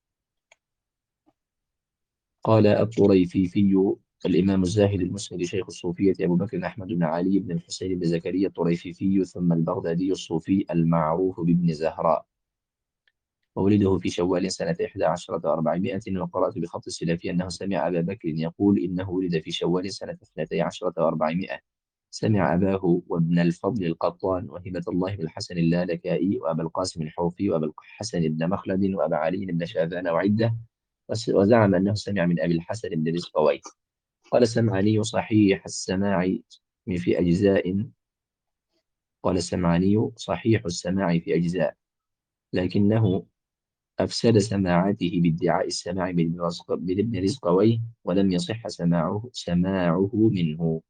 قال الطريفيفي الإمام الزاهد المسند شيخ الصوفية أبو بكر أحمد بن علي بن الحسين بن زكريا الطريفيفي ثم البغدادي الصوفي المعروف بابن زهراء، وولده في شوال سنة إحدى عشرة وأربعمائة. وقرأت بخط السلفي أنه سمع أبا بكر يقول إنه ولد في شوال سنة اثنتي عشرة وأربعمائة. سمع أباه وابن الفضل القطان وهبة الله بن الحسن اللالكائي وأبا القاسم الحوفي وأبا الحسن بن مخلد وأبا علي بن شاذان وعدة، وزعم أنه سمع من أبي الحسن بن رزقوي. قال السمعاني صحيح السماع في أجزاء قال السمعاني صحيح السماع في أجزاء، لكنه أفسد سماعاته بادعاء السماع من ابن رزق- من ابن رزقويه، ولم يصح سماعه سماعه منه.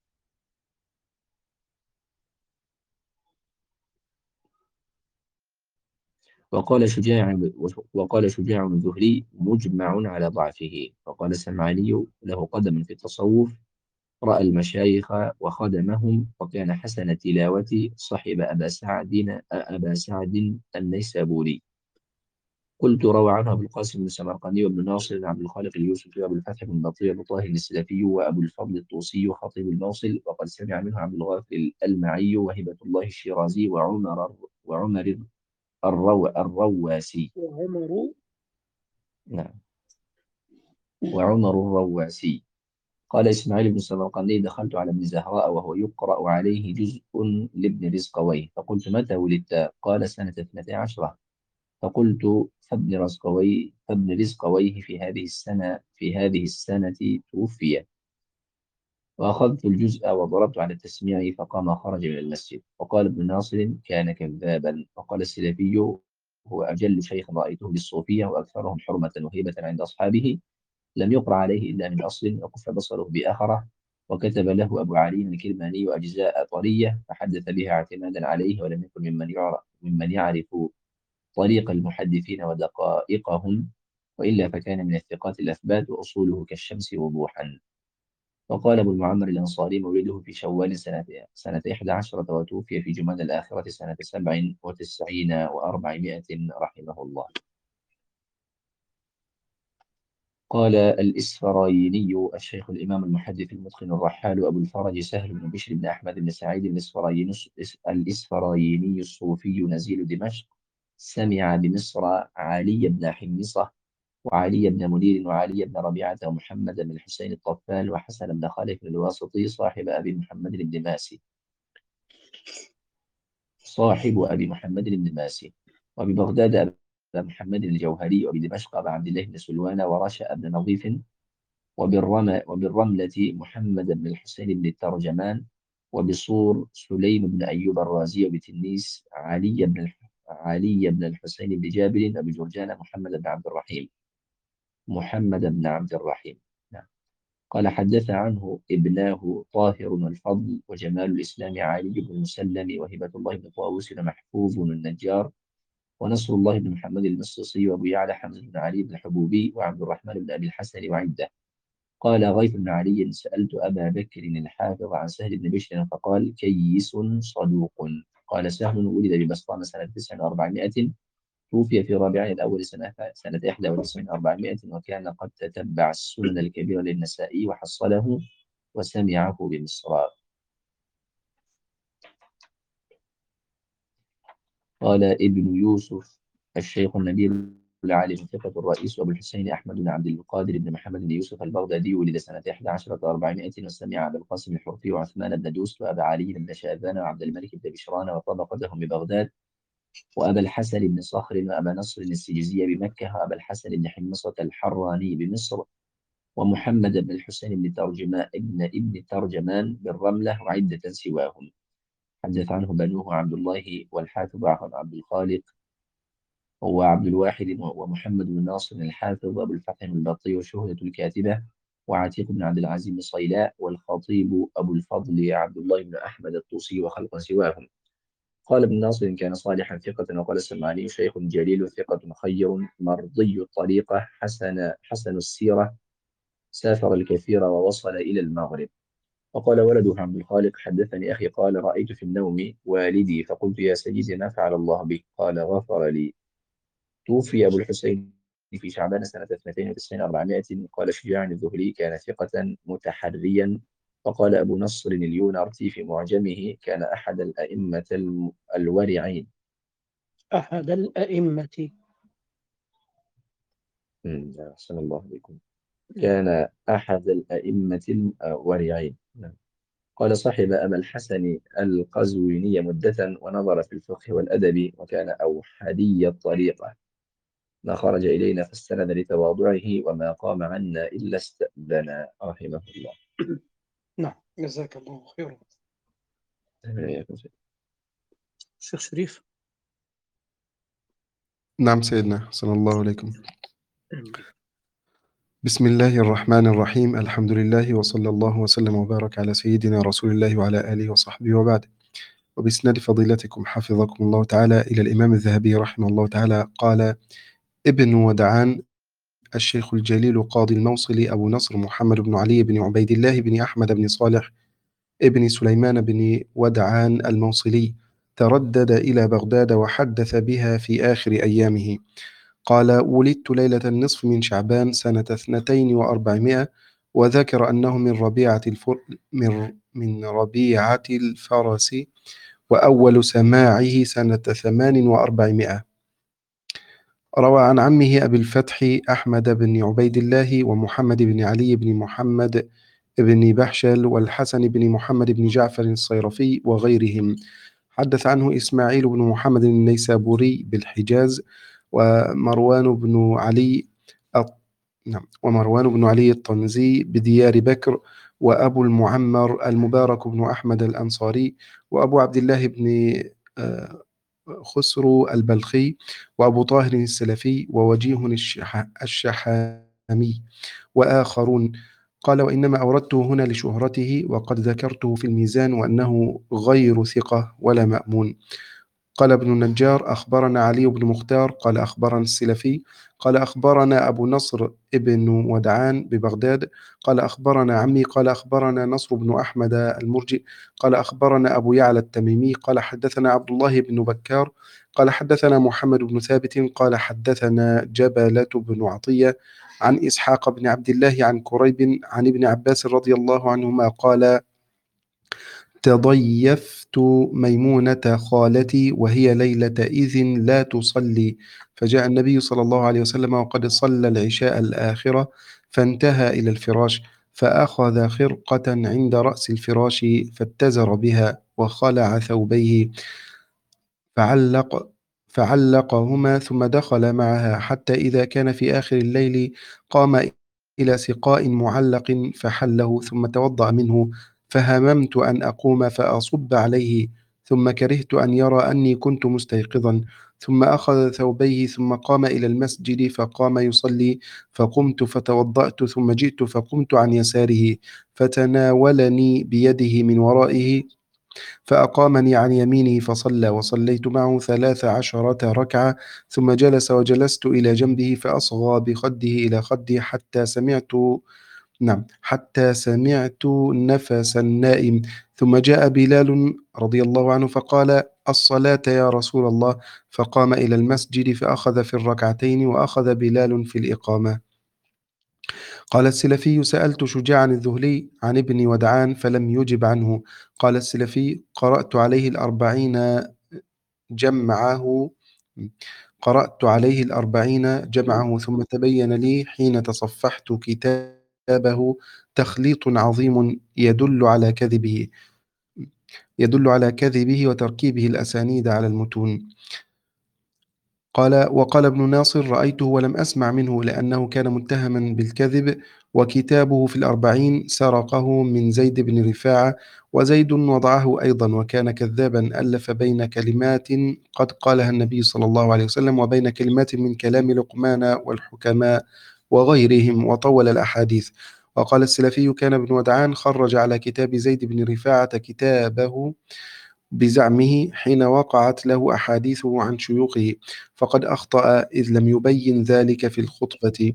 وقال شجاع وقال شجاع الزهري مجمع على ضعفه. وقال السمعاني له قدم في التصوف، رأى المشايخ وخدمهم، وكان حسن التلاوة، صحب أبا سعد أبا سعد النيسابوري. قلت روى عنه أبو القاسم بن السمرقندي وابن ناصر بن عبد الخالق اليوسفي وأبو الفتح بن بطيء وأبو طاهر السلفي وأبو الفضل الطوسي وخطيب الموصل، وقد سمع منه عبد الغافر الألمعي وهبة الله الشيرازي وعمر وعمر الرو الرواسي. وعمر. نعم، وعمر الرواسي. قال إسماعيل بن السمرقندي دخلت على ابن زهراء وهو يقرأ عليه جزء لابن رزقويه، فقلت متى ولدت؟ قال سنة اثنتي عشرة. فقلت فابن رزقوي فابن رزقويه في هذه السنة في هذه السنة توفي. وأخذت الجزء وضربت على التسميع فقام خرج من المسجد. وقال ابن ناصر كان كذابا. وقال السلفي هو أجل شيخ رأيته بالصوفية وأكثرهم حرمة وهيبة عند أصحابه، لم يقرأ عليه إلا من أصل وكف بصره بآخرة. وكتب له أبو علي الكرماني أجزاء طرية فحدث بها اعتمادا عليه، ولم يكن ممن يعرف ممن يعرف طريق المحدثين ودقائقهم، وإلا فكان من الثقات الأثبات وأصوله كالشمس وضوحا. وقال أبو المعمر الأنصاري مولده في شوال سنة سنة إحدى عشرة وتوفي في جماد الآخرة سنة سبع وتسعين وأربعمائة رحمه الله. قال الإسفرايني الشيخ الإمام المحدث المتقن الرحال أبو الفرج سهل بن بشر بن أحمد بن سعيد الإسفرايني الإسفرايني الصوفي نزيل دمشق، سمع بمصر علي بن حمصة وعلي بن منير وعلي بن ربيعة ومحمد بن الحسين الطفال وحسن بن خالد الواسطي صاحب أبي محمد بن ماسي صاحب أبي محمد بن ماسي وببغداد أبا محمد الجوهري، وبدمشق أبا عبد الله بن سلوان ورشا بن نظيف، وبالرمى وبالرملة محمد بن الحسين بن الترجمان، وبصور سليم بن أيوب الرازي، وبتنيس علي بن الح... علي بن الحسين بن جابر، وبجرجان محمد بن عبد الرحيم محمد بن عبد الرحيم نعم. قال حدث عنه ابناه طاهر الفضل وجمال الإسلام علي بن المسلم وهبة الله بن طاووس ومحفوظ النجار ونصر الله بن محمد المصري وأبو يعلى حمزة بن علي بن الحبوبي وعبد الرحمن بن أبي الحسن وعدة. قال غيث بن علي سألت أبا بكر الحافظ عن سهل بن بشر فقال كيس صدوق. قال سهل ولد ببسطام سنة تسع وأربعمائة، توفي في ربيع الأول سنة سنة إحدى وتسعين وأربعمائة، وكان قد تتبع السنن الكبيرة للنسائي وحصله وسمعه بمصر. قال ابن يوسف الشيخ النبيل العالم ثقة الرئيس أبو الحسين أحمد بن عبد القادر بن محمد بن يوسف البغدادي، ولد سنة إحدى عشرة وأربعمائة، وسمع أبا القاسم الحرفي وعثمان بن دوس وأبا علي بن شاذان وعبد الملك بن بشران وطبقتهم ببغداد، وأبا الحسن بن صخر وأبا نصر السجزي بمكة، وأبا الحسن بن حمصة الحراني بمصر، ومحمد بن الحسين بن ترجمان ابن ابن ترجمان بالرملة، وعدة سواهم. حدث عنه بنوه عبد الله والحافظ عبد الخالق هو عبد الواحد، ومحمد بن ناصر الحافظ، وأبو الفتح البطي، وشهرة الكاتبة، وعتيق بن عبد العزيز بن صيلاء، والخطيب أبو الفضل عبد الله بن أحمد الطوسي، وخلق سواهم. قال ابن ناصر كان صالحا ثقة، وقال السمعاني شيخ جليل ثقة خير مرضي الطريقة حسن حسن السيرة، سافر الكثير ووصل إلى المغرب. وقال ولده عبد الخالق حدثني أخي قال رأيت في النوم والدي فقلت يا سيدي ما فعل الله بك؟ قال غفر لي. توفي أبو الحسين في شعبان سنة اثنتين وتسعين وأربعمائة. قال شجاع الذهلي كان ثقة متحريا. وقال أبو نصر اليونرتي في معجمه كان أحد الأئمة الم- الورعين. أحد الأئمة. مم، أحسن الله بكم. كان أحد الأئمة الورعين. نعم. قال صاحب أبا الحسن القزويني مدة، ونظر في الفقه والأدب، وكان أوحدي الطريقة، ما خرج إلينا فاستند لتواضعه، وما قام عنا إلا استأذنا، رحمه الله. نعم، جزاك الله خيرا. شيخ شريف. نعم سيدنا، صلى الله عليكم. بسم الله الرحمن الرحيم، الحمد لله، وصلى الله وسلم وبارك على سيدنا رسول الله وعلى آله وصحبه وبعد. وبإسناد فضيلتكم حفظكم الله تعالى إلى الإمام الذهبي رحمه الله تعالى قال ابن ودعان الشيخ الجليل قاضي الموصل أبو نصر محمد بن علي بن عبيد الله بن أحمد بن صالح ابن سليمان بن ودعان الموصلي تردد إلى بغداد وحدث بها في آخر أيامه. قال ولدت ليلة النصف من شعبان سنة اثنتين وأربعمائة، وذكر أنه من ربيعة الفر من من ربيعة الفرس، وأول سماعه سنة ثمان وأربعمائة. روى عن عمه أبي الفتح أحمد بن عبيد الله ومحمد بن علي بن محمد بن بحشل والحسن بن محمد بن جعفر الصيرفي وغيرهم. حدث عنه إسماعيل بن محمد النيسابوري بالحجاز، ومروان بن علي الط... نعم ومروان بن علي الطنزي بديار بكر، وأبو المعمر المبارك بن أحمد الأنصاري، وأبو عبد الله بن آه، خسرو البلخي، وأبو طاهر السلفي، ووجيه الشح... الشحامي، وآخرون. قال وإنما أوردته هنا لشهرته، وقد ذكرته في الميزان وأنه غير ثقة ولا مأمون. قال ابن النجار أخبرنا علي بن مختار قال أخبرنا السلفي قال أخبرنا أبو نصر ابن ودعان ببغداد قال أخبرنا عمي قال أخبرنا نصر بن أحمد المرجئ قال أخبرنا أبو يعلى التميمي قال حدثنا عبد الله بن بكار قال حدثنا محمد بن ثابت قال حدثنا جبلة بن عطية عن إسحاق بن عبد الله عن كريب عن ابن عباس رضي الله عنهما قال تضيفت ميمونة خالتي وهي ليلة إذ لا تصلي، فجاء النبي صلى الله عليه وسلم وقد صلى العشاء الآخرة، فانتهى إلى الفراش، فأخذ خرقة عند رأس الفراش فاتزر بها وخلع ثوبيه فعلق فعلقهما ثم دخل معها، حتى إذا كان في آخر الليل قام إلى سقاء معلق فحله، ثم توضأ منه، فهممت أن أقوم فأصب عليه، ثم كرهت أن يرى أني كنت مستيقظا، ثم أخذ ثوبيه ثم قام إلى المسجد فقام يصلي، فقمت فتوضأت، ثم جئت فقمت عن يساره فتناولني بيده من ورائه فأقامني عن يمينه فصلى، وصليت معه ثلاث عشرة ركعة، ثم جلس وجلست إلى جنبه فأصغى بخده إلى خدي حتى سمعت نعم حتى سمعت نفس النائم، ثم جاء بلال رضي الله عنه فقال الصلاة يا رسول الله، فقام إلى المسجد فأخذ في الركعتين وأخذ بلال في الإقامة. قال السلفي سألت شجاعا الذهلي عن ابن ودعان فلم يجب عنه. قال السلفي قرأت عليه الأربعين جمعه قرأت عليه الأربعين جمعه ثم تبين لي حين تصفحت كتابه تخليط عظيم يدل على كذبه يدل على كذبه وتركيبه الأسانيد على المتون. قال وقال ابن ناصر رأيته ولم أسمع منه لأنه كان متهما بالكذب، وكتابه في الأربعين سرقه من زيد بن رفاعة، وزيد وضعه أيضا وكان كذابا، ألف بين كلمات قد قالها النبي صلى الله عليه وسلم وبين كلمات من كلام لقمان والحكماء وغيرهم، وطول الأحاديث. وقال السلفي كان ابن ودعان خرج على كتاب زيد بن رفاعة كتابه بزعمه حين وقعت له أحاديثه عن شيوخه، فقد أخطأ إذ لم يبين ذلك في الخطبة،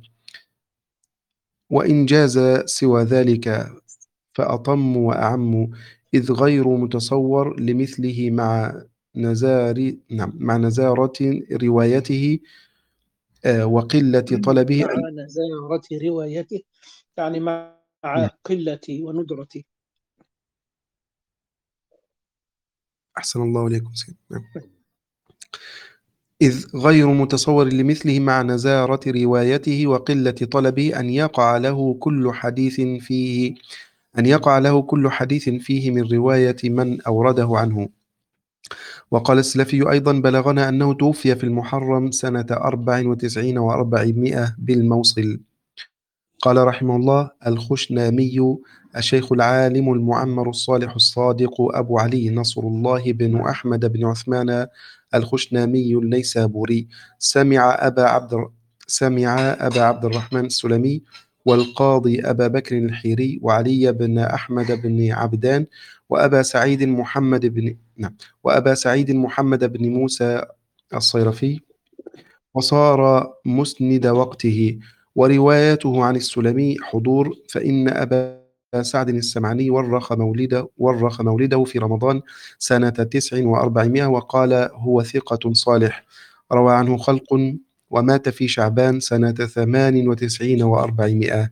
وإن جاز سوى ذلك فأطم وأعم، إذ غير متصور لمثله مع نزار نعم مع نزارة روايته آه، وقلة طلبه مع أن نزارة روايته، يعني مع نعم. قلة وندرة. أحسن الله إليكم سيدنا. نعم. إذ غير متصور لمثله مع نزارة روايته وقلة طلبه أن يقع له كل حديث فيه أن يقع له كل حديث فيه من رواية من أورده عنه. وقال السلفي أيضا بلغنا أنه توفي في المحرم سنة أربع وتسعين وأربعمائة بالموصل. قال رحمه الله الخشنامي الشيخ العالم المعمر الصالح الصادق أبو علي نصر الله بن أحمد بن عثمان الخشنامي النيسابوري سمع أبا عبد سمع أبا عبد الرحمن السلمي والقاضي أبا بكر الحيري وعلي بن أحمد بن عبدان وأبا سعيد محمد بن نعم وأبا سعيد محمد بن موسى الصيرفي، وصار مسند وقته. وروايته عن السلمي حضور، فإن أبا سعد السمعاني ورخ مولده, ورخ مولده في رمضان سنة تسع وأربعمائة وقال هو ثقة صالح، روى عنه خلق، ومات في شعبان سنة ثمان وتسعين وأربعمائة.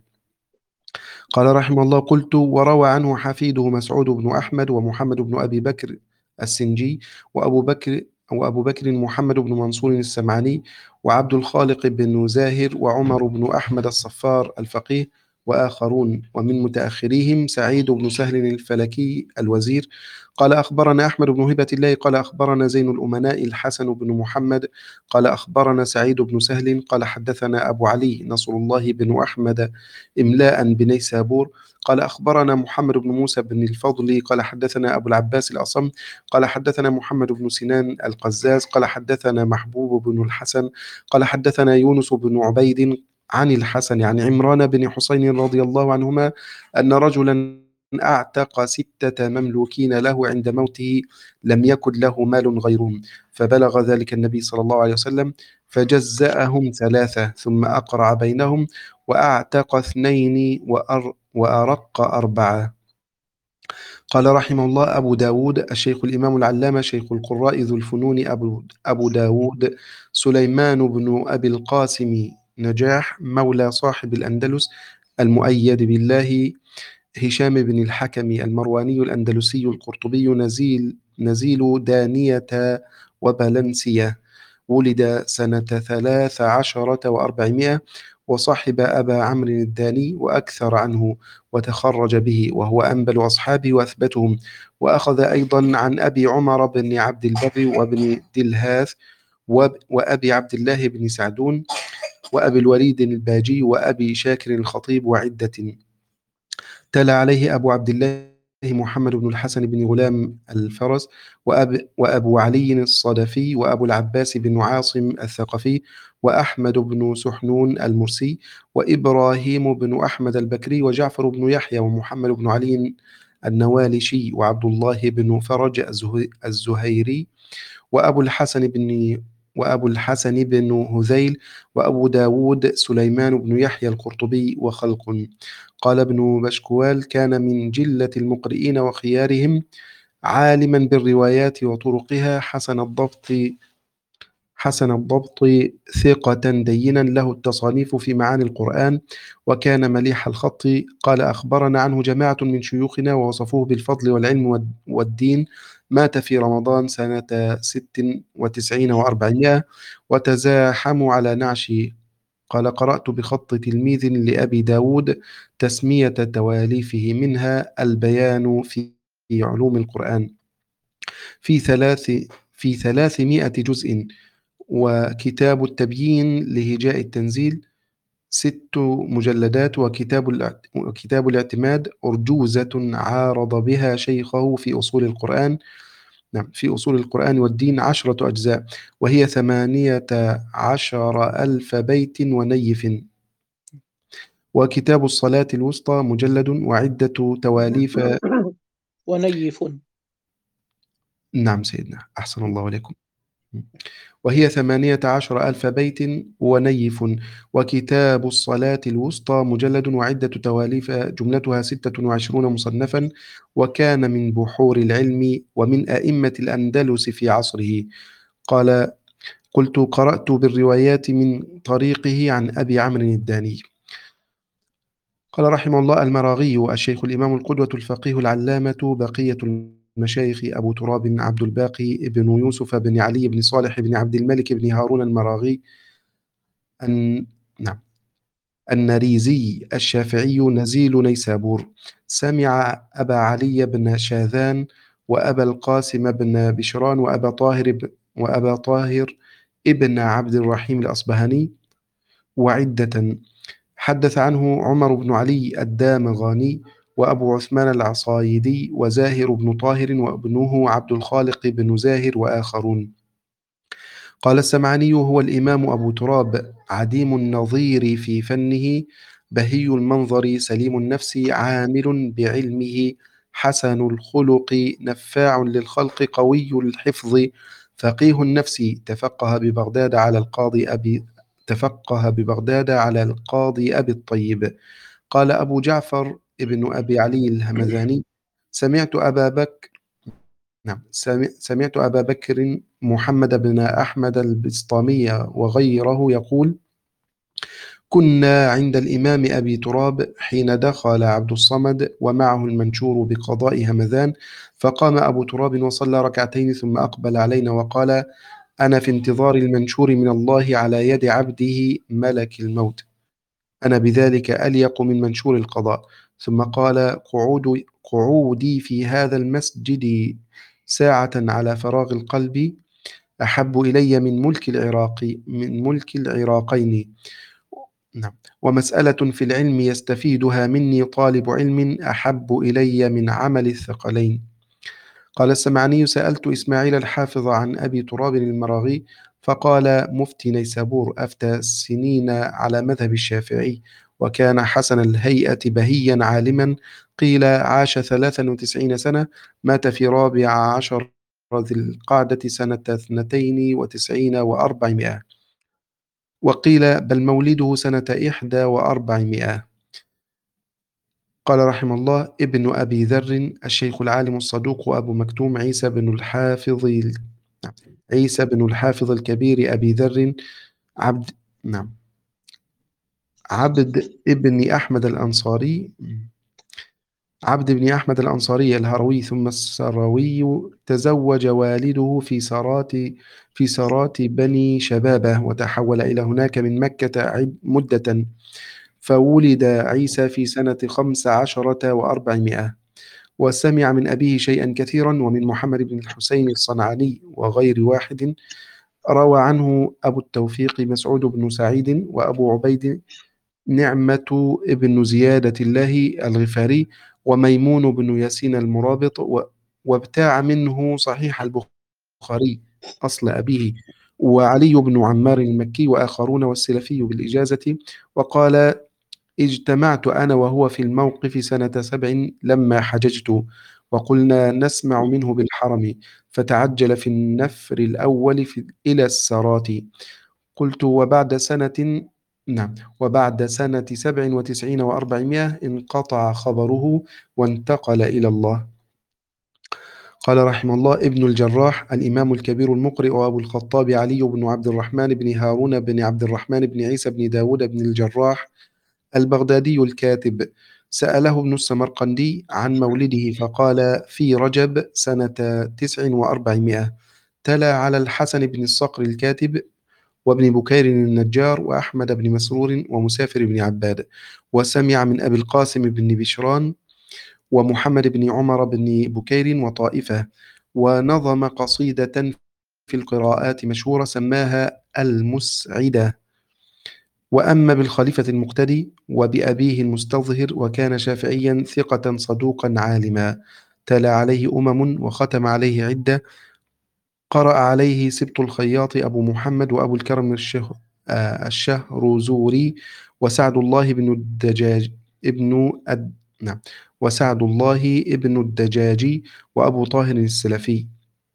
قال رحمه الله قلت وروى عنه حفيده مسعود بن أحمد ومحمد بن أبي بكر السنجي وأبو بكر وأبو بكر محمد بن منصور السمعاني وعبد الخالق بن زاهر وعمر بن أحمد الصفار الفقيه وآخرون، ومن متأخريهم سعيد بن سهل الفلكي الوزير. قال أخبرنا أحمد بن هبة الله قال أخبرنا زين الأمناء الحسن بن محمد قال أخبرنا سعيد بن سهل قال حدثنا أبو علي نصر الله بن أحمد إملاء بنيسابور قال أخبرنا محمد بن موسى بن الفضل قال حدثنا أبو العباس الأصم قال حدثنا محمد بن سنان القزاز قال حدثنا محبوب بن الحسن قال حدثنا يونس بن عبيد عن الحسن عن عمران بن حسين رضي الله عنهما أن رجلا أعتق ستة مملوكين له عند موته لم يكن له مال غيرهم، فبلغ ذلك النبي صلى الله عليه وسلم فجزأهم ثلاثة ثم أقرع بينهم وأعتق اثنين وأر وأرق أربعة. قال رحمه الله أبو داود الشيخ الإمام العلامة شيخ القراء ذو الفنون أبو, أبو داود سليمان بن أبي القاسم نجاح مولى صاحب الأندلس المؤيد بالله هشام بن الحكم المرواني الأندلسي القرطبي نزيل, نزيل دانية وبلنسية، ولد سنة ثلاث عشرة وأربعمائة، وصاحب أبا عمرو الداني وأكثر عنه وتخرج به، وهو أنبل أصحابه وأثبتهم، وأخذ أيضا عن أبي عمر بن عبد البر وابن دلهاث وأبي عبد الله بن سعدون وأبي الوليد الباجي وأبي شاكر الخطيب وعدة. تلا عليه أبو عبد الله محمد بن الحسن بن غلام الفرس وأب وأبو علي الصدفي وأبو العباس بن عاصم الثقفي وأحمد بن سحنون المرسي وإبراهيم بن أحمد البكري وجعفر بن يحيى ومحمد بن علي النوالشي وعبد الله بن فرج الزهيري وأبو الحسن بن وأبو الحسن بن هذيل وأبو داود سليمان بن يحيى القرطبي وخلق. قال ابن بشكوال كان من جلة المقرئين وخيارهم، عالما بالروايات وطرقها، حسن الضبط حسن الضبط ثقة دينا، له التصانيف في معاني القرآن، وكان مليح الخط. قال أخبرنا عنه جماعة من شيوخنا ووصفوه بالفضل والعلم والدين مات في رمضان سنة ست وتسعين وأربعمائة، وتزاحموا على نعشي. قال: قرأت بخط تلميذ لأبي داود تسمية تواليفه، منها البيان في علوم القرآن في ثلاث في ثلاثمائة جزء، وكتاب التبيين لهجاء التنزيل ست مجلدات، وكتاب الاعت- وكتاب الاعتماد أرجوزة عارض بها شيخه في أصول القرآن نعم في أصول القرآن والدين عشرة أجزاء، وهي ثمانية عشر ألف بيت ونيف. وكتاب الصلاة الوسطى مجلد، وعدة تواليف. ونيف. نعم سيدنا، أحسن الله عليكم. وهي ثمانية عشر ألف بيت ونيف. وكتاب الصلاة الوسطى مجلد، وعدة تواليف جملتها ستة وعشرون مصنفا، وكان من بحور العلم ومن أئمة الأندلس في عصره. قال: قلت: قرأت بالروايات من طريقه عن أبي عمرو الداني. قال رحمه الله: المراغي الشيخ الإمام القدوة الفقيه العلامة بقية المشايخ أبو تراب عبد الباقي بن يوسف بن علي بن صالح بن عبد الملك بن هارون المراغي أن نعم النريزي الشافعي نزيل نيسابور. سمع أبا علي بن شاذان وأبا القاسم بن بشران وأبا طاهر ب... وأبا طاهر ابن عبد الرحيم الأصبهاني وعدة. حدث عنه عمر بن علي الدامغاني وأبو عثمان العصايدي وزاهر بن طاهر وابنه عبد الخالق بن زاهر وآخرون. قال السمعاني: هو الإمام أبو تراب، عديم النظير في فنه، بهي المنظر، سليم النفس، عامل بعلمه، حسن الخلق، نفاع للخلق، قوي الحفظ، فقيه النفس، تفقه ببغداد على القاضي أبي تفقه ببغداد على القاضي أبي الطيب. قال أبو جعفر ابن أبي علي الهمذاني: سمعت أبا بكر نعم سمع- سمعت أبا بكر محمد بن أحمد البسطامي وغيره يقول: كنا عند الإمام أبي تراب حين دخل عبد الصمد ومعه المنشور بقضاء همذان، فقام أبو تراب وصلى ركعتين ثم أقبل علينا وقال: أنا في انتظار المنشور من الله على يد عبده ملك الموت، أنا بذلك أليق من منشور القضاء. ثم قال: قعود قعودي في هذا المسجد ساعة على فراغ القلب أحب إلي من ملك العراق من ملك العراقين. نعم. ومسألة في العلم يستفيدها مني طالب علم أحب إلي من عمل الثقلين. قال السمعاني: سألت إسماعيل الحافظ عن أبي تراب المراغي، فقال: مفتي نيسابور، أفتى سنين على مذهب الشافعي، وكان حسن الهيئة بهيا عالما. قيل عاش ثلاثا وتسعين سنة، مات في رابع عشر ذي القعدة سنة اثنتين وتسعين وأربعمائة، وقيل بل مولده سنة إحدى وأربعمائة. قال رحمه الله: ابن أبي ذر الشيخ العالم الصدوق أبو مكتوم عيسى بن الحافظ نعم عيسى بن الحافظ الكبير أبي ذر عبد نعم عبد ابن أحمد الأنصاري عبد بن أحمد الأنصاري الهروي ثم السروي. تزوج والده في سارات في سارات بني شبابة، وتحول إلى هناك من مكة عد- مدة، فولد عيسى في سنة خمس عشرة وأربعمائة. وسمع من أبيه شيئا كثيرا، ومن محمد بن الحسين الصنعاني وغير واحد. روى عنه أبو التوفيق مسعود بن سعيد وأبو عبيد نعمة ابن زيادة الله الغفاري وميمون بن ياسين المرابط، و- وابتاع منه صحيح البخاري أصل أبيه، وعلي بن عمار المكي وآخرون، والسلفي بالإجازة. وقال: اجتمعت أنا وهو في الموقف سنة سبع لما حججت، وقلنا نسمع منه بالحرم، فتعجل في النفر الأول في إلى السرات. قلت: وبعد سنة نعم وبعد سنة سبع وتسعين وأربعمائة انقطع خبره وانتقل إلى الله. قال رحمه الله: ابن الجراح الإمام الكبير المقرئ أبو الخطاب علي بن عبد الرحمن بن هارون بن عبد الرحمن بن عيسى بن داود بن الجراح البغدادي الكاتب، سأله ابن السمرقندي عن مولده فقال في رجب سنة تسع وأربعمائة. تلا على الحسن بن الصقر الكاتب وابن بكير النجار وأحمد بن مسرور ومسافر بن عباد، وسمع من أبي القاسم بن بشران ومحمد بن عمر بن بكير وطائفة، ونظم قصيدة في القراءات مشهورة سماها المسعدة. وأما بالخليفة المقتدي وبأبيه المستظهر، وكان شافعيا ثقة صدوقا عالما، تلا عليه أمم وختم عليه عدة، قرأ عليه سبط الخياط أبو محمد وأبو الكرم الشه... آه الشهرزوري وسعد الله بن الدجاج ابن الد... نعم وسعد الله ابن الدجاجي وأبو طاهر السلفي.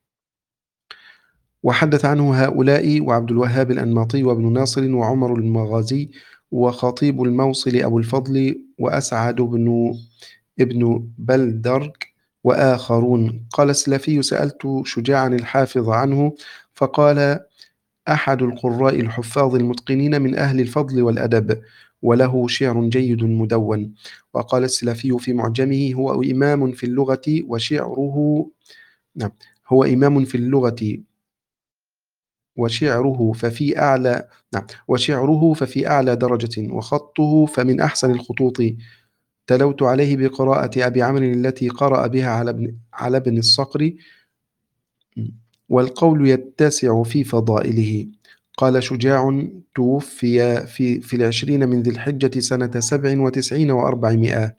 وحدث عنه هؤلاء وعبد الوهاب الأنماطي وابن ناصر وعمر المغازي وخطيب الموصل أبو الفضل وأسعد بن ابن بلدرك وآخرون. قال السلفي: سألت شجاعا الحافظ عنه فقال: أحد القراء الحفاظ المتقنين من أهل الفضل والأدب، وله شعر جيد مدون. وقال السلفي في معجمه: هو إمام في اللغة وشعره نعم هو إمام في اللغة وشعره ففي أعلى نعم وشعره ففي أعلى درجة، وخطه فمن أحسن الخطوط. تلوت عليه بقراءة أبي عمرو التي قرأ بها على ابن, على ابن الصقر، والقول يتسع في فضائله. قال شجاع: توفي في, في العشرين من ذي الحجة سنة سبع وتسعين وأربعمائة.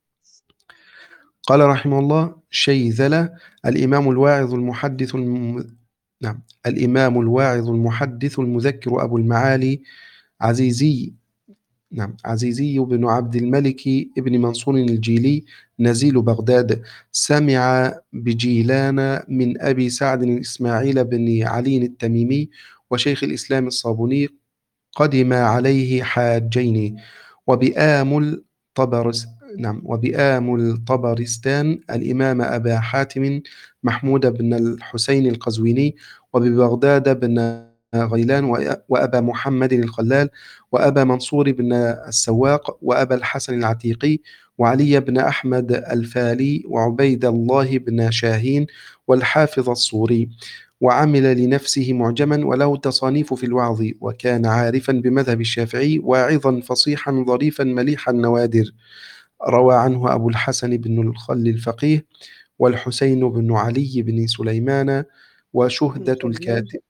قال رحمه الله: شيذلة الإمام الواعظ المحدث الم... نعم الإمام الواعظ المحدث المذكر أبو المعالي عزيزي نعم عزيزي بن عبد الملك ابن منصور الجيلي نزيل بغداد، سمع بجيلان من أبي سعد إسماعيل بن علي التميمي وشيخ الإسلام الصابوني، قدم عليه حاجين، وبآمل طبرس نعم وبآمل طبرستان الإمام أبا حاتم محمود بن الحسين القزويني، وببغداد بن غيلان وأبا محمد الخلال، وأبا منصور بن السواق، وأبا الحسن العتيقي، وعلي بن أحمد الفالي، وعبيد الله بن شاهين، والحافظ الصوري. وعمل لنفسه معجما وله تصانيف في الوعظ، وكان عارفا بمذهب الشافعي، واعظا فصيحا ظريفا مليح النوادر. روى عنه أبو الحسن بن الخل الفقيه، والحسين بن علي بن سليمان، وشهدة الكاتب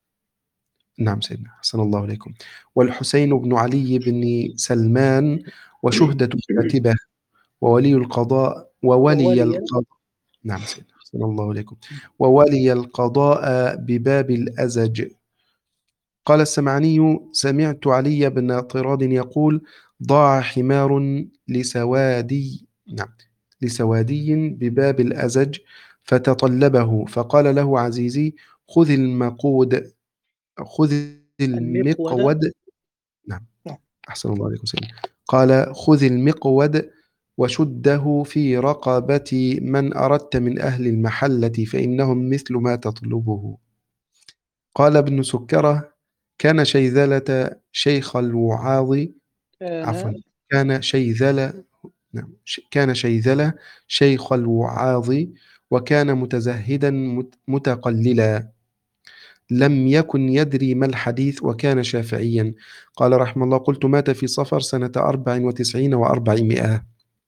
نعم سيدنا حسن الله عليكم والحسين بن علي بن سلمان، وشهدة الكاتبة، وولي القضاء وولي القضاء نعم سيدنا حسن الله عليكم وولي القضاء بباب الأزج. قال السمعني: سمعت علي بن طراد يقول: ضاع حمار لسوادي نعم لسوادي بباب الأزج فتطلبه، فقال له عزيزي: خذ المقود خذ المقود نعم أحسن الله عليكم سيدنا. قال: خذ المقود وشده في رقبة من أردت من أهل المحلة، فإنهم مثل ما تطلبه. قال ابن سكرة: كان شيذلة شيخ الوعاظ عفوا كان شيذلة نعم كان شيذلة شيخ الوعاظ، وكان متزهدا متقللا، لم يكن يدري ما الحديث، وكان شافعيا. قال رحمه الله: قلت: مات في صفر سنة أربع وتسعين وأربعمائة.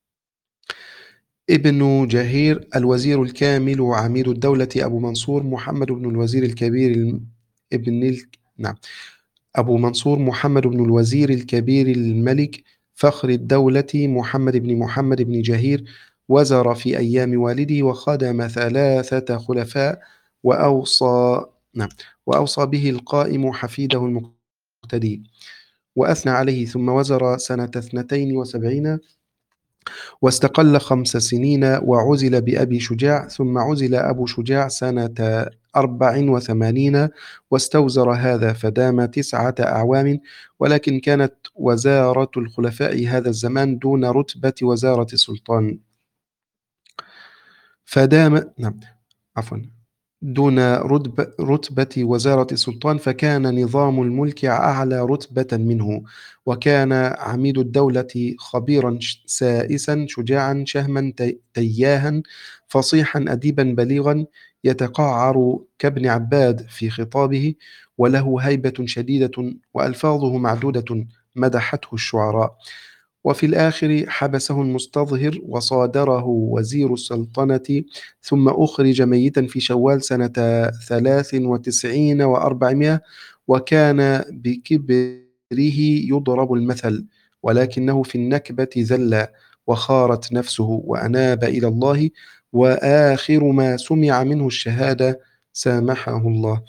ابن جهير الوزير الكامل وعميد الدولة أبو منصور محمد بن الوزير الكبير الم... ابن ال... نعم أبو منصور محمد بن الوزير الكبير الملك فخر الدولة محمد بن محمد بن جهير، وزر في أيام والده، وخدم ثلاثة خلفاء، وأوصى نعم وأوصى به القائم حفيده المقتدي، وأثنى عليه، ثم وزر سنة اثنتين وسبعين، واستقل خمس سنين، وعزل بأبي شجاع، ثم عزل أبو شجاع سنة أربع وثمانين، واستوزر هذا فدام تسعة أعوام، ولكن كانت وزارة الخلفاء هذا الزمان دون رتبة وزارة السلطان، فدام نعم عفوا دون رتب رتبة وزارة السلطان، فكان نظام الملك أعلى رتبة منه، وكان عميد الدولة خبيرا ش- سائسا شجاعا شهما تي- تياها فصيحا أديبا بليغا، يتقعر كابن عباد في خطابه، وله هيبة شديدة وألفاظه معدودة مدحته الشعراء. وفي الآخر حبسه المستظهر وصادره وزير السلطنة، ثم أخرج ميتا في شوال سنة ثلاث وتسعين وأربعمائة، وكان بكبره يضرب المثل، ولكنه في النكبة ذل وخارت نفسه وأناب إلى الله، وآخر ما سمع منه الشهادة سامحه الله.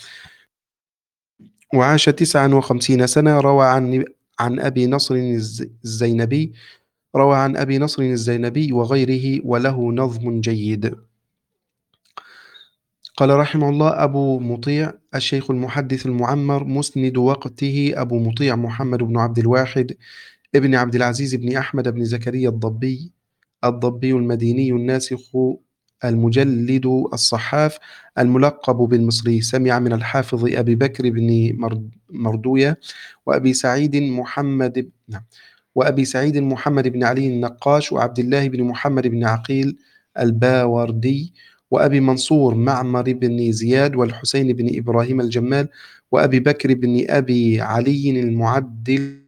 وعاش تسعا وخمسين سنة. روى عن عن أبي نصر الز- الزينبي روى عن أبي نصر الزينبي وغيره، وله نظم جيد. قال رحمه الله: أبو مطيع الشيخ المحدث المعمر مسند وقته أبو مطيع محمد بن عبد الواحد ابن عبد العزيز بن أحمد بن زكريا الضبي الضبي المديني الناسخ المجلد الصحاف الملقب بالمصري. سمع من الحافظ أبي بكر بن مرد- مردوية وأبي سعيد محمد ب- نعم وأبي سعيد محمد بن علي النقاش، وعبد الله بن محمد بن عقيل الباوردي، وأبي منصور معمر بن زياد، والحسين بن إبراهيم الجمال، وأبي بكر بن أبي علي المعدل،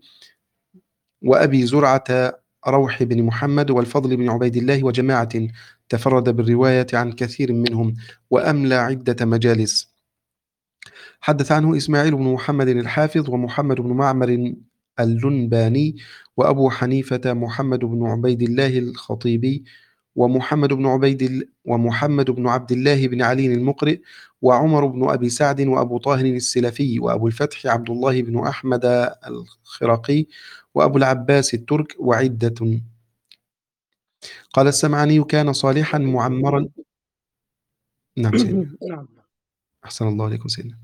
وأبي زرعة روح بن محمد، والفضل بن عبيد الله، وجماعة تفرد بالرواية عن كثير منهم وأملى عدة مجالس. حدث عنه إسماعيل بن محمد الحافظ، ومحمد بن معمر اللنباني، وأبو حنيفة محمد بن عبيد الله الخطيبي، ومحمد بن عبيد ال... ومحمد بن عبد الله بن علي المقرئ، وعمر بن أبي سعد، وأبو طاهر السلفي، وأبو الفتح عبد الله بن أحمد الخرقي، وأبو العباس الترك، وعدة. قال السمعاني: كان صالحا معمرا. نعم سيدنا. نعم. أحسن الله عليكم سيدنا.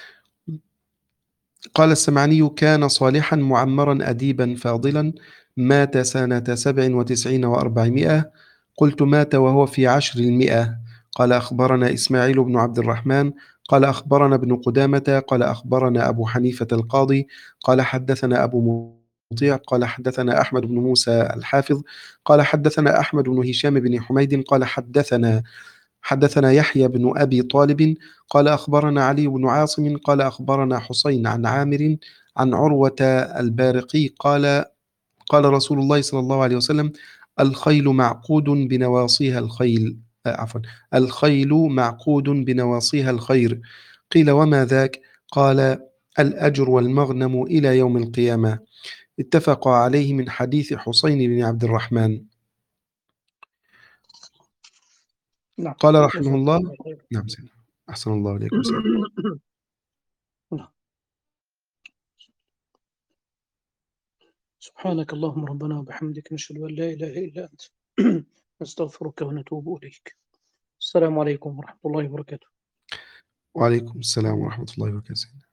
قال السمعاني: كان صالحا معمرا أديبا فاضلا، مات سنة سبع وتسعين وأربعمائة. قلت: مات وهو في عشر المئة؟ قال: أخبرنا إسماعيل بن عبد الرحمن قال أخبرنا ابن قدامة قال أخبرنا أبو حنيفة القاضي قال حدثنا أبو مطيع قال حدثنا أحمد بن موسى الحافظ قال حدثنا أحمد بن هشام بن حميد قال حدثنا حدثنا يحيى بن أبي طالب قال أخبرنا علي بن عاصم قال أخبرنا حسين عن عامر عن عروة البارقي قال: قال رسول الله صلى الله عليه وسلم: الخيل معقود بنواصيها الخيل آه، عفوا الخيل معقود بنواصيها الخير. قيل: وما ذاك؟ قال: الأجر والمغنم إلى يوم القيامة. اتفق عليه من حديث حسين بن عبد الرحمن. نعم. قال رحمه جزاك الله: الله خير. نعم سيدنا. أحسن الله عليكم سيدنا. نعم. سبحانك اللهم ربنا وبحمدك، نشهد أن لا إله إلا أنت، نستغفرك ونتوب إليك. السلام عليكم ورحمة الله وبركاته. وعليكم السلام ورحمة الله وبركاته.